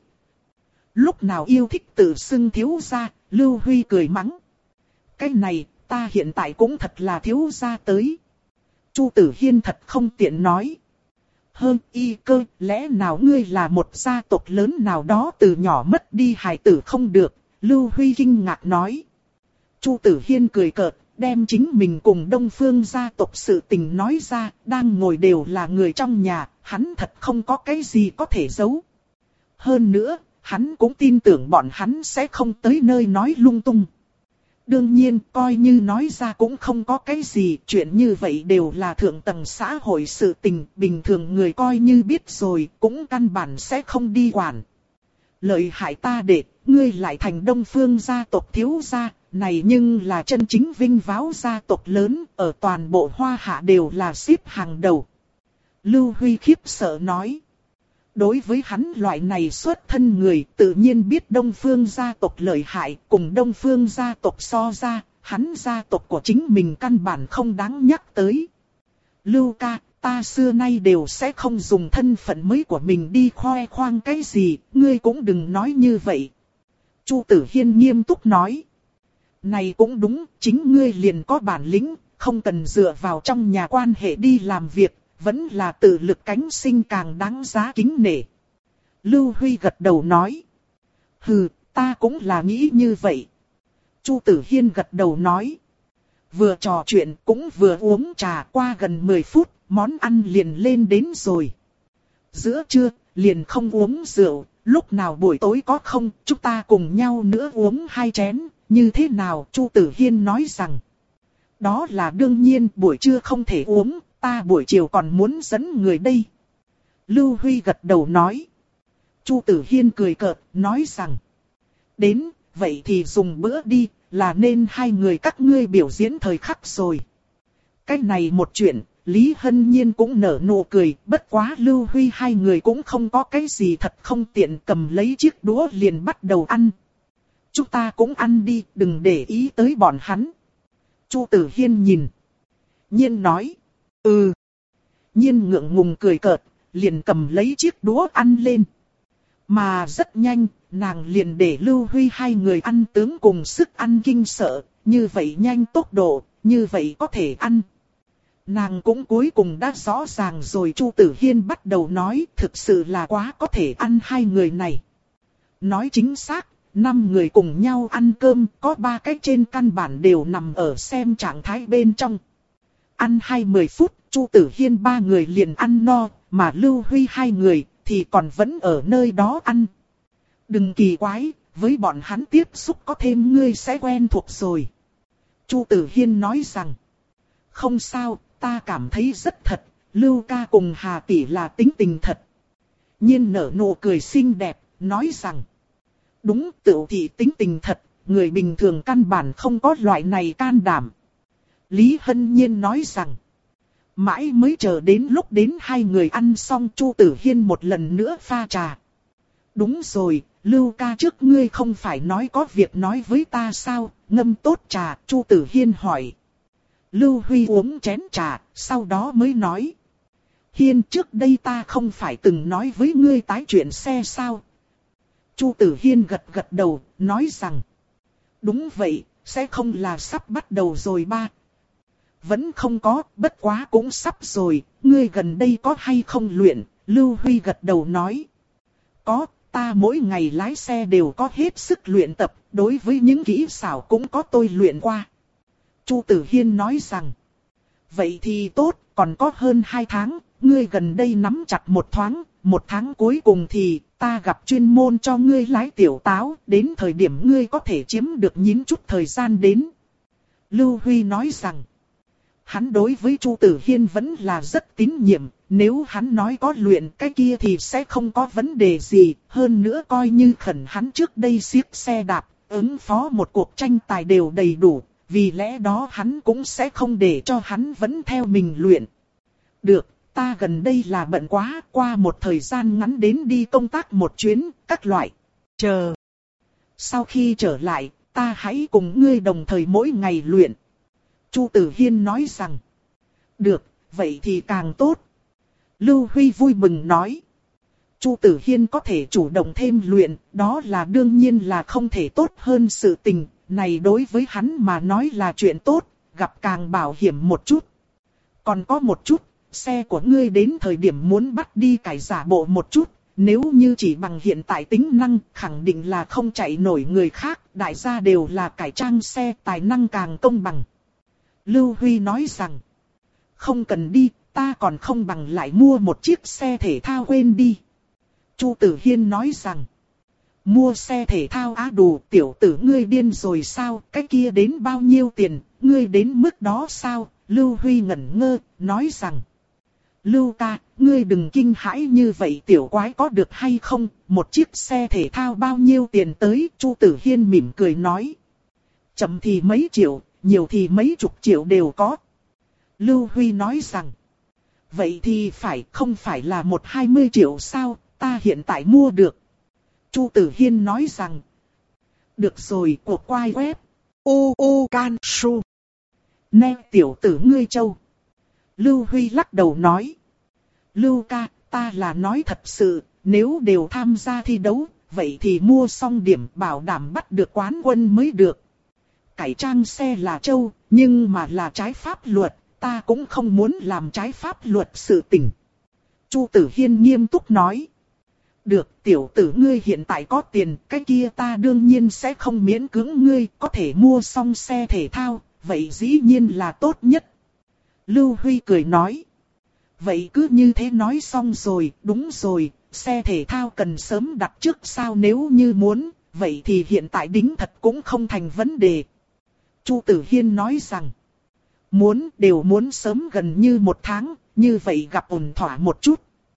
Lúc nào yêu thích tự xưng thiếu gia, Lưu Huy cười mắng. Cái này, ta hiện tại cũng thật là thiếu gia tới. Chu Tử Hiên thật không tiện nói. Hơn y cơ, lẽ nào ngươi là một gia tộc lớn nào đó từ nhỏ mất đi hài tử không được, Lưu Huy kinh ngạc nói. Chu Tử Hiên cười cợt, đem chính mình cùng Đông Phương gia tộc sự tình nói ra, đang ngồi đều là người trong nhà, hắn thật không có cái gì có thể giấu. Hơn nữa, hắn cũng tin tưởng bọn hắn sẽ không tới nơi nói lung tung. Đương nhiên, coi như nói ra cũng không có cái gì, chuyện như vậy đều là thượng tầng xã hội sự tình, bình thường người coi như biết rồi, cũng căn bản sẽ không đi quản. Lợi hại ta để, ngươi lại thành Đông Phương gia tộc thiếu gia, này nhưng là chân chính vinh váo gia tộc lớn, ở toàn bộ Hoa Hạ đều là xếp hàng đầu. Lưu Huy khiếp sợ nói. Đối với hắn loại này xuất thân người, tự nhiên biết Đông Phương gia tộc lợi hại, cùng Đông Phương gia tộc so ra, hắn gia tộc của chính mình căn bản không đáng nhắc tới. Lưu ca, ta xưa nay đều sẽ không dùng thân phận mới của mình đi khoe khoang cái gì, ngươi cũng đừng nói như vậy. Chu Tử Hiên nghiêm túc nói. Này cũng đúng, chính ngươi liền có bản lĩnh, không cần dựa vào trong nhà quan hệ đi làm việc. Vẫn là tự lực cánh sinh càng đáng giá kính nể. Lưu Huy gật đầu nói. Hừ, ta cũng là nghĩ như vậy. Chu Tử Hiên gật đầu nói. Vừa trò chuyện cũng vừa uống trà, qua gần mười phút, món ăn liền lên đến rồi. Giữa trưa, liền không uống rượu, lúc nào buổi tối có không, chúng ta cùng nhau nữa uống hai chén, như thế nào? Chu Tử Hiên nói rằng. Đó là đương nhiên, buổi trưa không thể uống. Ta buổi chiều còn muốn dẫn người đây. Lưu Huy gật đầu nói. Chu Tử Hiên cười cợt, nói rằng. Đến, vậy thì dùng bữa đi, là nên hai người các ngươi biểu diễn thời khắc rồi. Cái này một chuyện, Lý Hân Nhiên cũng nở nụ cười, bất quá Lưu Huy hai người cũng không có cái gì thật không tiện, cầm lấy chiếc đũa liền bắt đầu ăn. Chúng ta cũng ăn đi, đừng để ý tới bọn hắn. Chu Tử Hiên nhìn. Nhiên nói. Ừ. Nhiên ngượng ngùng cười cợt, liền cầm lấy chiếc đũa ăn lên. Mà rất nhanh, nàng liền để Lưu Huy hai người ăn tướng cùng sức ăn kinh sợ, như vậy nhanh tốc độ, như vậy có thể ăn. Nàng cũng cuối cùng đã rõ ràng rồi. Chu Tử Hiên bắt đầu nói, thực sự là quá có thể ăn hai người này. Nói chính xác, năm người cùng nhau ăn cơm, có ba cái trên căn bản đều nằm ở xem trạng thái bên trong. Ăn hai mươi phút, Chu Tử Hiên ba người liền ăn no, mà Lưu Huy hai người thì còn vẫn ở nơi đó ăn. Đừng kỳ quái, với bọn hắn tiếp xúc có thêm ngươi sẽ quen thuộc rồi. Chu Tử Hiên nói rằng. Không sao, ta cảm thấy rất thật, Lưu ca cùng Hà tỷ là tính tình thật. Nhiên nở nụ cười xinh đẹp, nói rằng. Đúng, Tựu thị tính tình thật, người bình thường căn bản không có loại này can đảm. Lý Hân Nhiên nói rằng. Mãi mới chờ đến lúc đến hai người ăn xong, Chu Tử Hiên một lần nữa pha trà. Đúng rồi, Lưu ca trước ngươi không phải nói có việc nói với ta sao, ngâm tốt trà, Chu Tử Hiên hỏi. Lưu Huy uống chén trà, sau đó mới nói. Hiên, trước đây ta không phải từng nói với ngươi tái chuyện xe sao? Chu Tử Hiên gật gật đầu, nói rằng. Đúng vậy, sẽ không là sắp bắt đầu rồi ba. Vẫn không có, bất quá cũng sắp rồi, ngươi gần đây có hay không luyện? Lưu Huy gật đầu nói. Có, ta mỗi ngày lái xe đều có hết sức luyện tập, đối với những kỹ xảo cũng có tôi luyện qua. Chu Tử Hiên nói rằng. Vậy thì tốt, còn có hơn hai tháng, ngươi gần đây nắm chặt một thoáng, một tháng cuối cùng thì ta gặp chuyên môn cho ngươi lái tiểu táo, đến thời điểm ngươi có thể chiếm được nhín chút thời gian đến. Lưu Huy nói rằng. Hắn đối với Chu Tử Hiên vẫn là rất tín nhiệm, nếu hắn nói có luyện cái kia thì sẽ không có vấn đề gì, hơn nữa coi như khẩn hắn trước đây siếc xe đạp, ứng phó một cuộc tranh tài đều đầy đủ, vì lẽ đó hắn cũng sẽ không để cho hắn vẫn theo mình luyện. Được, ta gần đây là bận quá, qua một thời gian ngắn đến đi công tác một chuyến, các loại, chờ. Sau khi trở lại, ta hãy cùng ngươi đồng thời mỗi ngày luyện. Chu Tử Hiên nói rằng. Được, vậy thì càng tốt. Lưu Huy vui mừng nói. Chu Tử Hiên có thể chủ động thêm luyện, đó là đương nhiên là không thể tốt hơn sự tình. Này đối với hắn mà nói là chuyện tốt, gặp càng bảo hiểm một chút. Còn có một chút, xe của ngươi đến thời điểm muốn bắt đi cải giả bộ một chút. Nếu như chỉ bằng hiện tại tính năng, khẳng định là không chạy nổi người khác. Đại gia đều là cải trang xe, tài năng càng công bằng. Lưu Huy nói rằng, không cần đi, ta còn không bằng lại mua một chiếc xe thể thao quên đi. Chu Tử Hiên nói rằng, mua xe thể thao á đủ, tiểu tử ngươi điên rồi sao, cái kia đến bao nhiêu tiền, ngươi đến mức đó sao? Lưu Huy ngẩn ngơ, nói rằng, Lưu ca, ngươi đừng kinh hãi như vậy, tiểu quái có được hay không, một chiếc xe thể thao bao nhiêu tiền tới? Chu Tử Hiên mỉm cười nói, chậm thì mấy triệu, nhiều thì mấy chục triệu đều có. Lưu Huy nói rằng, vậy thì phải không phải là một hai mươi triệu sao, ta hiện tại mua được. Chu Tử Hiên nói rằng, được rồi, cuộc quay web, u u can su. Nè tiểu tử ngươi châu. Lưu Huy lắc đầu nói, Lưu ca, ta là nói thật sự, nếu đều tham gia thi đấu, vậy thì mua xong điểm bảo đảm bắt được quán quân mới được. Cải trang xe là châu, nhưng mà là trái pháp luật, ta cũng không muốn làm trái pháp luật sự tình. Chu Tử Hiên nghiêm túc nói. Được, tiểu tử ngươi hiện tại có tiền, cái kia ta đương nhiên sẽ không miễn cưỡng ngươi, có thể mua xong xe thể thao, vậy dĩ nhiên là tốt nhất. Lưu Huy cười nói. Vậy cứ như thế nói xong rồi, đúng rồi, xe thể thao cần sớm đặt trước sao, nếu như muốn, vậy thì hiện tại đính thật cũng không thành vấn đề. Chu Tử Hiên nói rằng, muốn đều muốn sớm gần như một tháng, như vậy gặp ổn thỏa một chút.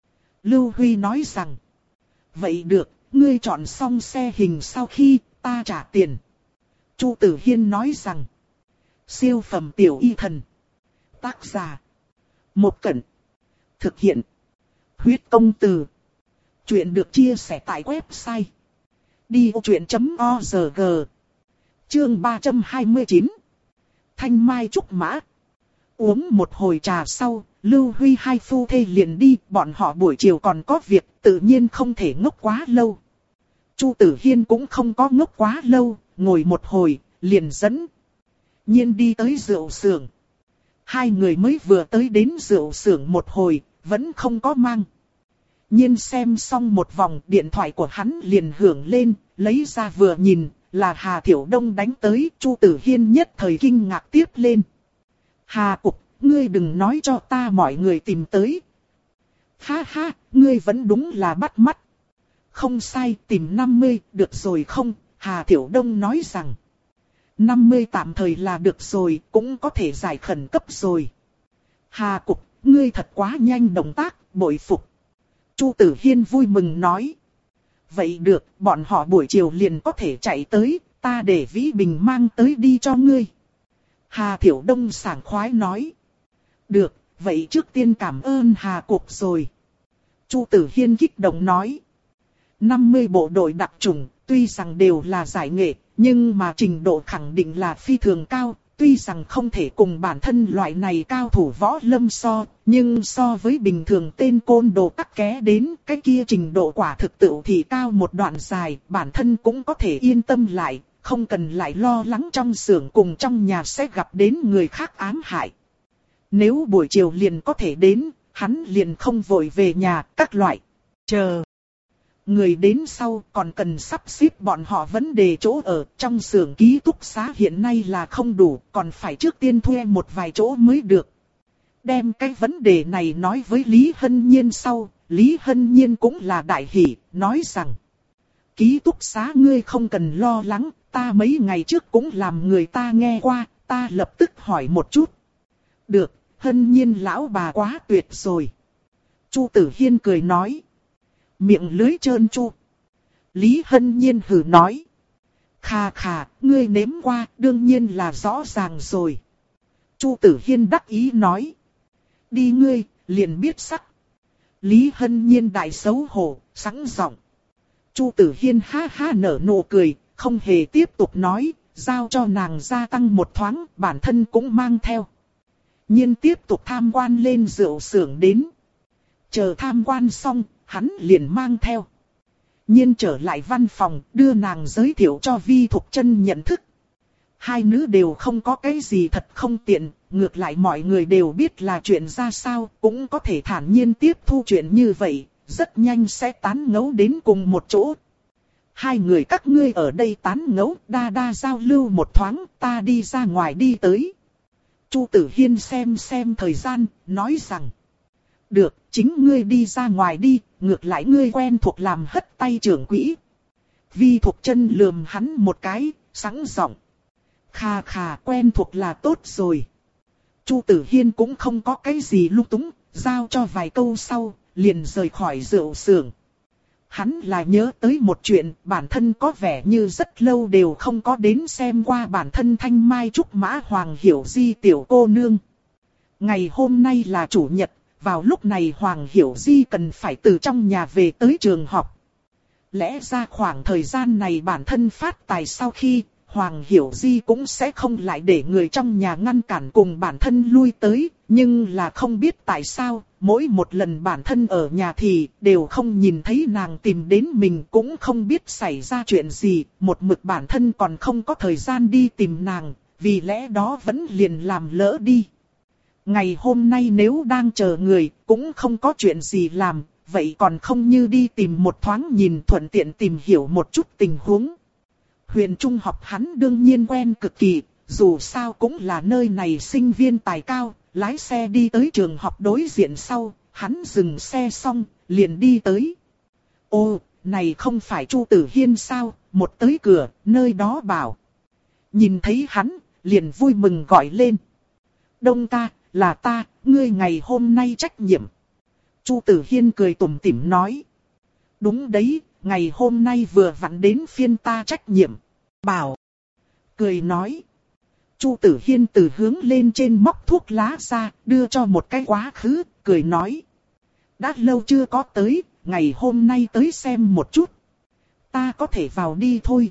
Lưu Huy nói rằng, vậy được, ngươi chọn xong xe hình sau khi ta trả tiền. Chu Tử Hiên nói rằng, siêu phẩm tiểu y thần. Tác giả, Một Cẩn. Thực hiện, Huyết Công Từ. Chuyện được chia sẻ tại website đi vô chuyện chấm org. Chương ba trăm hai mươi chín. Thanh Mai Trúc Mã. Uống một hồi trà sau, Lưu Huy hai phu thê liền đi, bọn họ buổi chiều còn có việc, tự nhiên không thể ngốc quá lâu. Chu Tử Hiên cũng không có ngốc quá lâu, ngồi một hồi, liền dẫn Nhiên đi tới rượu xưởng. Hai người mới vừa tới đến rượu xưởng một hồi, vẫn không có mang. Nhiên xem xong một vòng, điện thoại của hắn liền hưởng lên, lấy ra vừa nhìn, là Hà Thiểu Đông đánh tới. Chu Tử Hiên nhất thời kinh ngạc tiếp lên. Hà Cục, ngươi đừng nói cho ta mọi người tìm tới. Ha ha, ngươi vẫn đúng là bắt mắt. Không sai, tìm năm mươi, được rồi không? Hà Thiểu Đông nói rằng. năm mươi tạm thời là được rồi, cũng có thể giải khẩn cấp rồi. Hà Cục, ngươi thật quá nhanh động tác, bội phục. Chu Tử Hiên vui mừng nói. Vậy được, bọn họ buổi chiều liền có thể chạy tới, ta để Vĩ Bình mang tới đi cho ngươi. Hà Thiểu Đông sảng khoái nói. Được, vậy trước tiên cảm ơn Hà Cục rồi. Chu Tử Hiên kích động nói. năm mươi bộ đội đặc chủng, tuy rằng đều là giải nghệ, nhưng mà trình độ khẳng định là phi thường cao. Tuy rằng không thể cùng bản thân loại này cao thủ võ lâm so, nhưng so với bình thường tên côn đồ tắc ké đến cái kia trình độ quả thực tự thì cao một đoạn dài, bản thân cũng có thể yên tâm lại, không cần lại lo lắng trong xưởng cùng trong nhà sẽ gặp đến người khác ám hại. Nếu buổi chiều liền có thể đến, hắn liền không vội về nhà, các loại. Chờ. Người đến sau còn cần sắp xếp bọn họ vấn đề chỗ ở, trong xưởng ký túc xá hiện nay là không đủ, còn phải trước tiên thuê một vài chỗ mới được. Đem cái vấn đề này nói với Lý Hân Nhiên sau, Lý Hân Nhiên cũng là đại hỉ, nói rằng ký túc xá ngươi không cần lo lắng, ta mấy ngày trước cũng làm người ta nghe qua, ta lập tức hỏi một chút. Được, Hân Nhiên lão bà quá tuyệt rồi. Chu Tử Hiên cười nói. Miệng lưới trơn chu. Lý Hân Nhiên hừ nói. Khà khà, ngươi nếm qua, đương nhiên là rõ ràng rồi. Chu Tử Hiên đắc ý nói. Đi ngươi, liền biết sắc. Lý Hân Nhiên đại xấu hổ, sẵn giọng. Chu Tử Hiên ha ha nở nụ cười, không hề tiếp tục nói, giao cho nàng gia tăng một thoáng, bản thân cũng mang theo. Nhiên tiếp tục tham quan lên rượu xưởng đến. Chờ tham quan xong, hắn liền mang theo. Nhiên trở lại văn phòng, đưa nàng giới thiệu cho Vi Thục Chân nhận thức. Hai nữ đều không có cái gì thật không tiện, ngược lại mọi người đều biết là chuyện ra sao, cũng có thể thản nhiên tiếp thu chuyện như vậy, rất nhanh sẽ tán ngẫu đến cùng một chỗ. Hai người các ngươi ở đây tán ngẫu, đa đa giao lưu một thoáng, ta đi ra ngoài đi tới. Chu Tử Hiên xem xem thời gian, nói rằng. Được, chính ngươi đi ra ngoài đi, ngược lại ngươi quen thuộc làm hất tay trưởng quỹ. Vi Thục Chân lườm hắn một cái, sẵn giọng. Khà khà, quen thuộc là tốt rồi. Chu Tử Hiên cũng không có cái gì lung túng, giao cho vài câu sau, liền rời khỏi rượu xưởng. Hắn là nhớ tới một chuyện, bản thân có vẻ như rất lâu đều không có đến xem qua bản thân Thanh Mai Trúc Mã Hoàng Hiểu Di tiểu cô nương. Ngày hôm nay là chủ nhật, vào lúc này Hoàng Hiểu Di cần phải từ trong nhà về tới trường học. Lẽ ra khoảng thời gian này bản thân phát tài sau khi, Hoàng Hiểu Di cũng sẽ không lại để người trong nhà ngăn cản cùng bản thân lui tới, nhưng là không biết tại sao, mỗi một lần bản thân ở nhà thì đều không nhìn thấy nàng tìm đến mình, cũng không biết xảy ra chuyện gì, một mực bản thân còn không có thời gian đi tìm nàng, vì lẽ đó vẫn liền làm lỡ đi. Ngày hôm nay nếu đang chờ người, cũng không có chuyện gì làm, vậy còn không như đi tìm một thoáng nhìn thuận tiện tìm hiểu một chút tình huống. Huyền trung học hắn đương nhiên quen cực kỳ, dù sao cũng là nơi này sinh viên tài cao, lái xe đi tới trường học đối diện sau, hắn dừng xe xong, liền đi tới. Ô, này không phải Chu Tử Hiên sao, một tới cửa, nơi đó bảo. Nhìn thấy hắn, liền vui mừng gọi lên. Đông ca, là ta, ngươi ngày hôm nay trách nhiệm. Chu Tử Hiên cười tủm tỉm nói. Đúng đấy, ngày hôm nay vừa vặn đến phiên ta trách nhiệm. Bảo. Cười nói. Chu Tử Hiên từ hướng lên trên móc thuốc lá ra, đưa cho một cái quá khứ, cười nói. Đã lâu chưa có tới, ngày hôm nay tới xem một chút. Ta có thể vào đi thôi.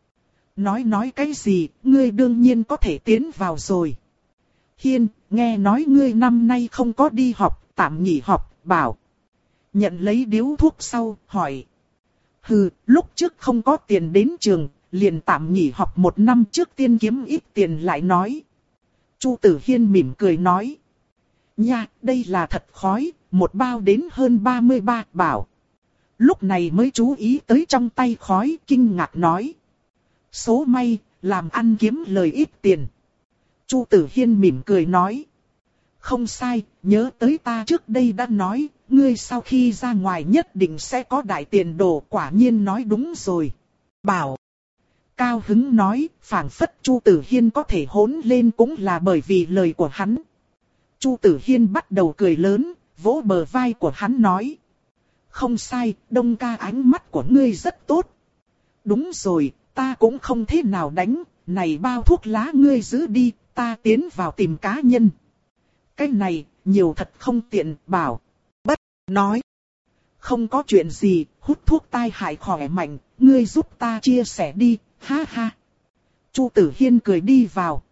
Nói nói cái gì, ngươi đương nhiên có thể tiến vào rồi. Hiên, nghe nói ngươi năm nay không có đi học, tạm nghỉ học, bảo. Nhận lấy điếu thuốc sau, hỏi. Hừ, lúc trước không có tiền đến trường, liền tạm nghỉ học một năm, trước tiên kiếm ít tiền lại nói. Chu Tử Hiên mỉm cười nói. Nha, đây là thật khói, một bao đến hơn ba mươi ba, bảo. Lúc này mới chú ý tới trong tay khói, kinh ngạc nói. Số may, làm ăn kiếm lời ít tiền. Chu Tử Hiên mỉm cười nói. Không sai, nhớ tới ta trước đây đã nói, ngươi sau khi ra ngoài nhất định sẽ có đại tiền đồ, quả nhiên nói đúng rồi. Bảo. cao hứng nói, phảng phất Chu Tử Hiên có thể hỗn lên cũng là bởi vì lời của hắn. Chu Tử Hiên bắt đầu cười lớn, vỗ bờ vai của hắn nói. Không sai, Đông ca ánh mắt của ngươi rất tốt. Đúng rồi, ta cũng không thế nào đánh, này bao thuốc lá ngươi giữ đi, ta tiến vào tìm cá nhân. Cái này, nhiều thật không tiện, bảo. Bất, nói. Không có chuyện gì, hút thuốc tai hại khỏe mạnh, ngươi giúp ta chia sẻ đi, ha ha. Chu Tử Hiên cười đi vào.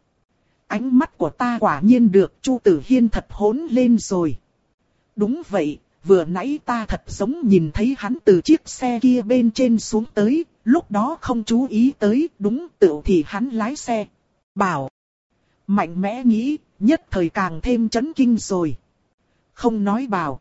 Ánh mắt của ta quả nhiên được, Chu Tử Hiên thật hỗn lên rồi. Đúng vậy, vừa nãy ta thật giống nhìn thấy hắn từ chiếc xe kia bên trên xuống tới, lúc đó không chú ý tới, đúng tựu thì hắn lái xe. Bảo. Mạnh mẽ nghĩ, nhất thời càng thêm chấn kinh rồi. Không nói bảo.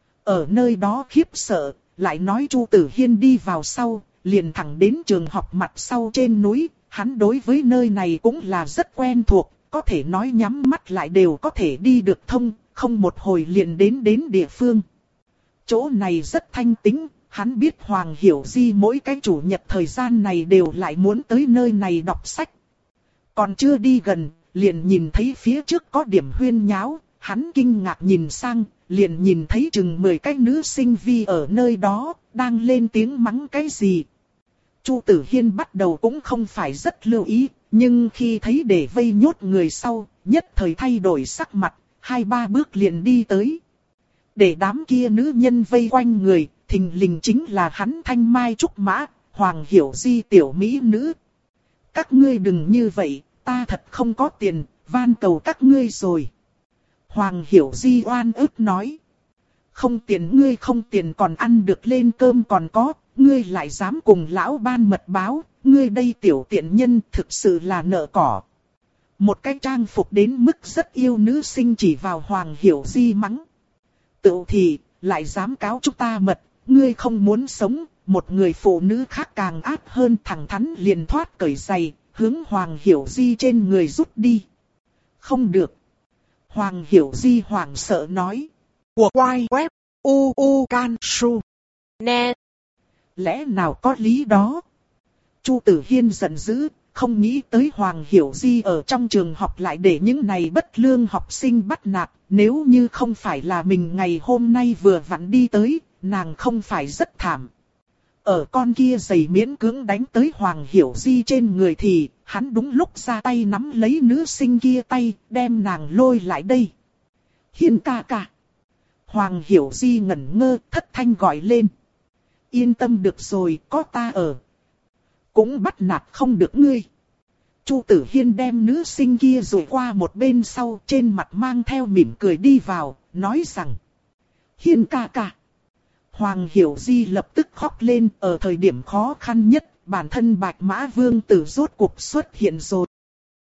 Ở nơi đó khiếp sợ, lại nói Chu Tử Hiên đi vào sau, liền thẳng đến trường học mặt sau trên núi, hắn đối với nơi này cũng là rất quen thuộc, có thể nói nhắm mắt lại đều có thể đi được thông, không một hồi liền đến đến địa phương. Chỗ này rất thanh tĩnh, hắn biết Hoàng Hiểu Di mỗi cái chủ nhật thời gian này đều lại muốn tới nơi này đọc sách. Còn chưa đi gần, liền nhìn thấy phía trước có điểm huyên nháo, hắn kinh ngạc nhìn sang, liền nhìn thấy chừng mười cái nữ sinh vi ở nơi đó, đang lên tiếng mắng cái gì. Chu Tử Hiên bắt đầu cũng không phải rất lưu ý, nhưng khi thấy để vây nhốt người sau, nhất thời thay đổi sắc mặt, hai ba bước liền đi tới. Để đám kia nữ nhân vây quanh người, thình lình chính là hắn Thanh Mai Trúc Mã, Hoàng Hiểu Di tiểu mỹ nữ. Các ngươi đừng như vậy, ta thật không có tiền, van cầu các ngươi rồi. Hoàng Hiểu Di oan ức nói. Không tiền ngươi không tiền còn ăn được lên cơm còn có, ngươi lại dám cùng lão ban mật báo, ngươi đây tiểu tiện nhân thực sự là nợ cỏ. Một cái trang phục đến mức rất yêu nữ sinh chỉ vào Hoàng Hiểu Di mắng. Tự thì, lại dám cáo chúng ta mật, ngươi không muốn sống, một người phụ nữ khác càng ác hơn thẳng thắn liền thoát cởi giày, hướng Hoàng Hiểu Di trên người rút đi. Không được. Hoàng Hiểu Di hoảng sợ nói. Của quay web u u can su net. Lẽ nào có lý đó? Chu Tử Hiên giận dữ, không nghĩ tới Hoàng Hiểu Di ở trong trường học lại để những này bất lương học sinh bắt nạt. Nếu như không phải là mình ngày hôm nay vừa vặn đi tới, nàng không phải rất thảm. Ở con kia giày miễn cưỡng đánh tới Hoàng Hiểu Di trên người thì, hắn đúng lúc ra tay nắm lấy nữ sinh kia tay, đem nàng lôi lại đây. Hiên ca ca. Hoàng Hiểu Di ngẩn ngơ, thất thanh gọi lên. Yên tâm được rồi, có ta ở. Cũng bắt nạt không được ngươi. Chu Tử Hiên đem nữ sinh kia rồi qua một bên sau, trên mặt mang theo mỉm cười đi vào, nói rằng. Hiên ca ca. Hoàng Hiểu Di lập tức khóc lên, ở thời điểm khó khăn nhất, bản thân Bạch Mã Vương Tử rốt cuộc xuất hiện rồi.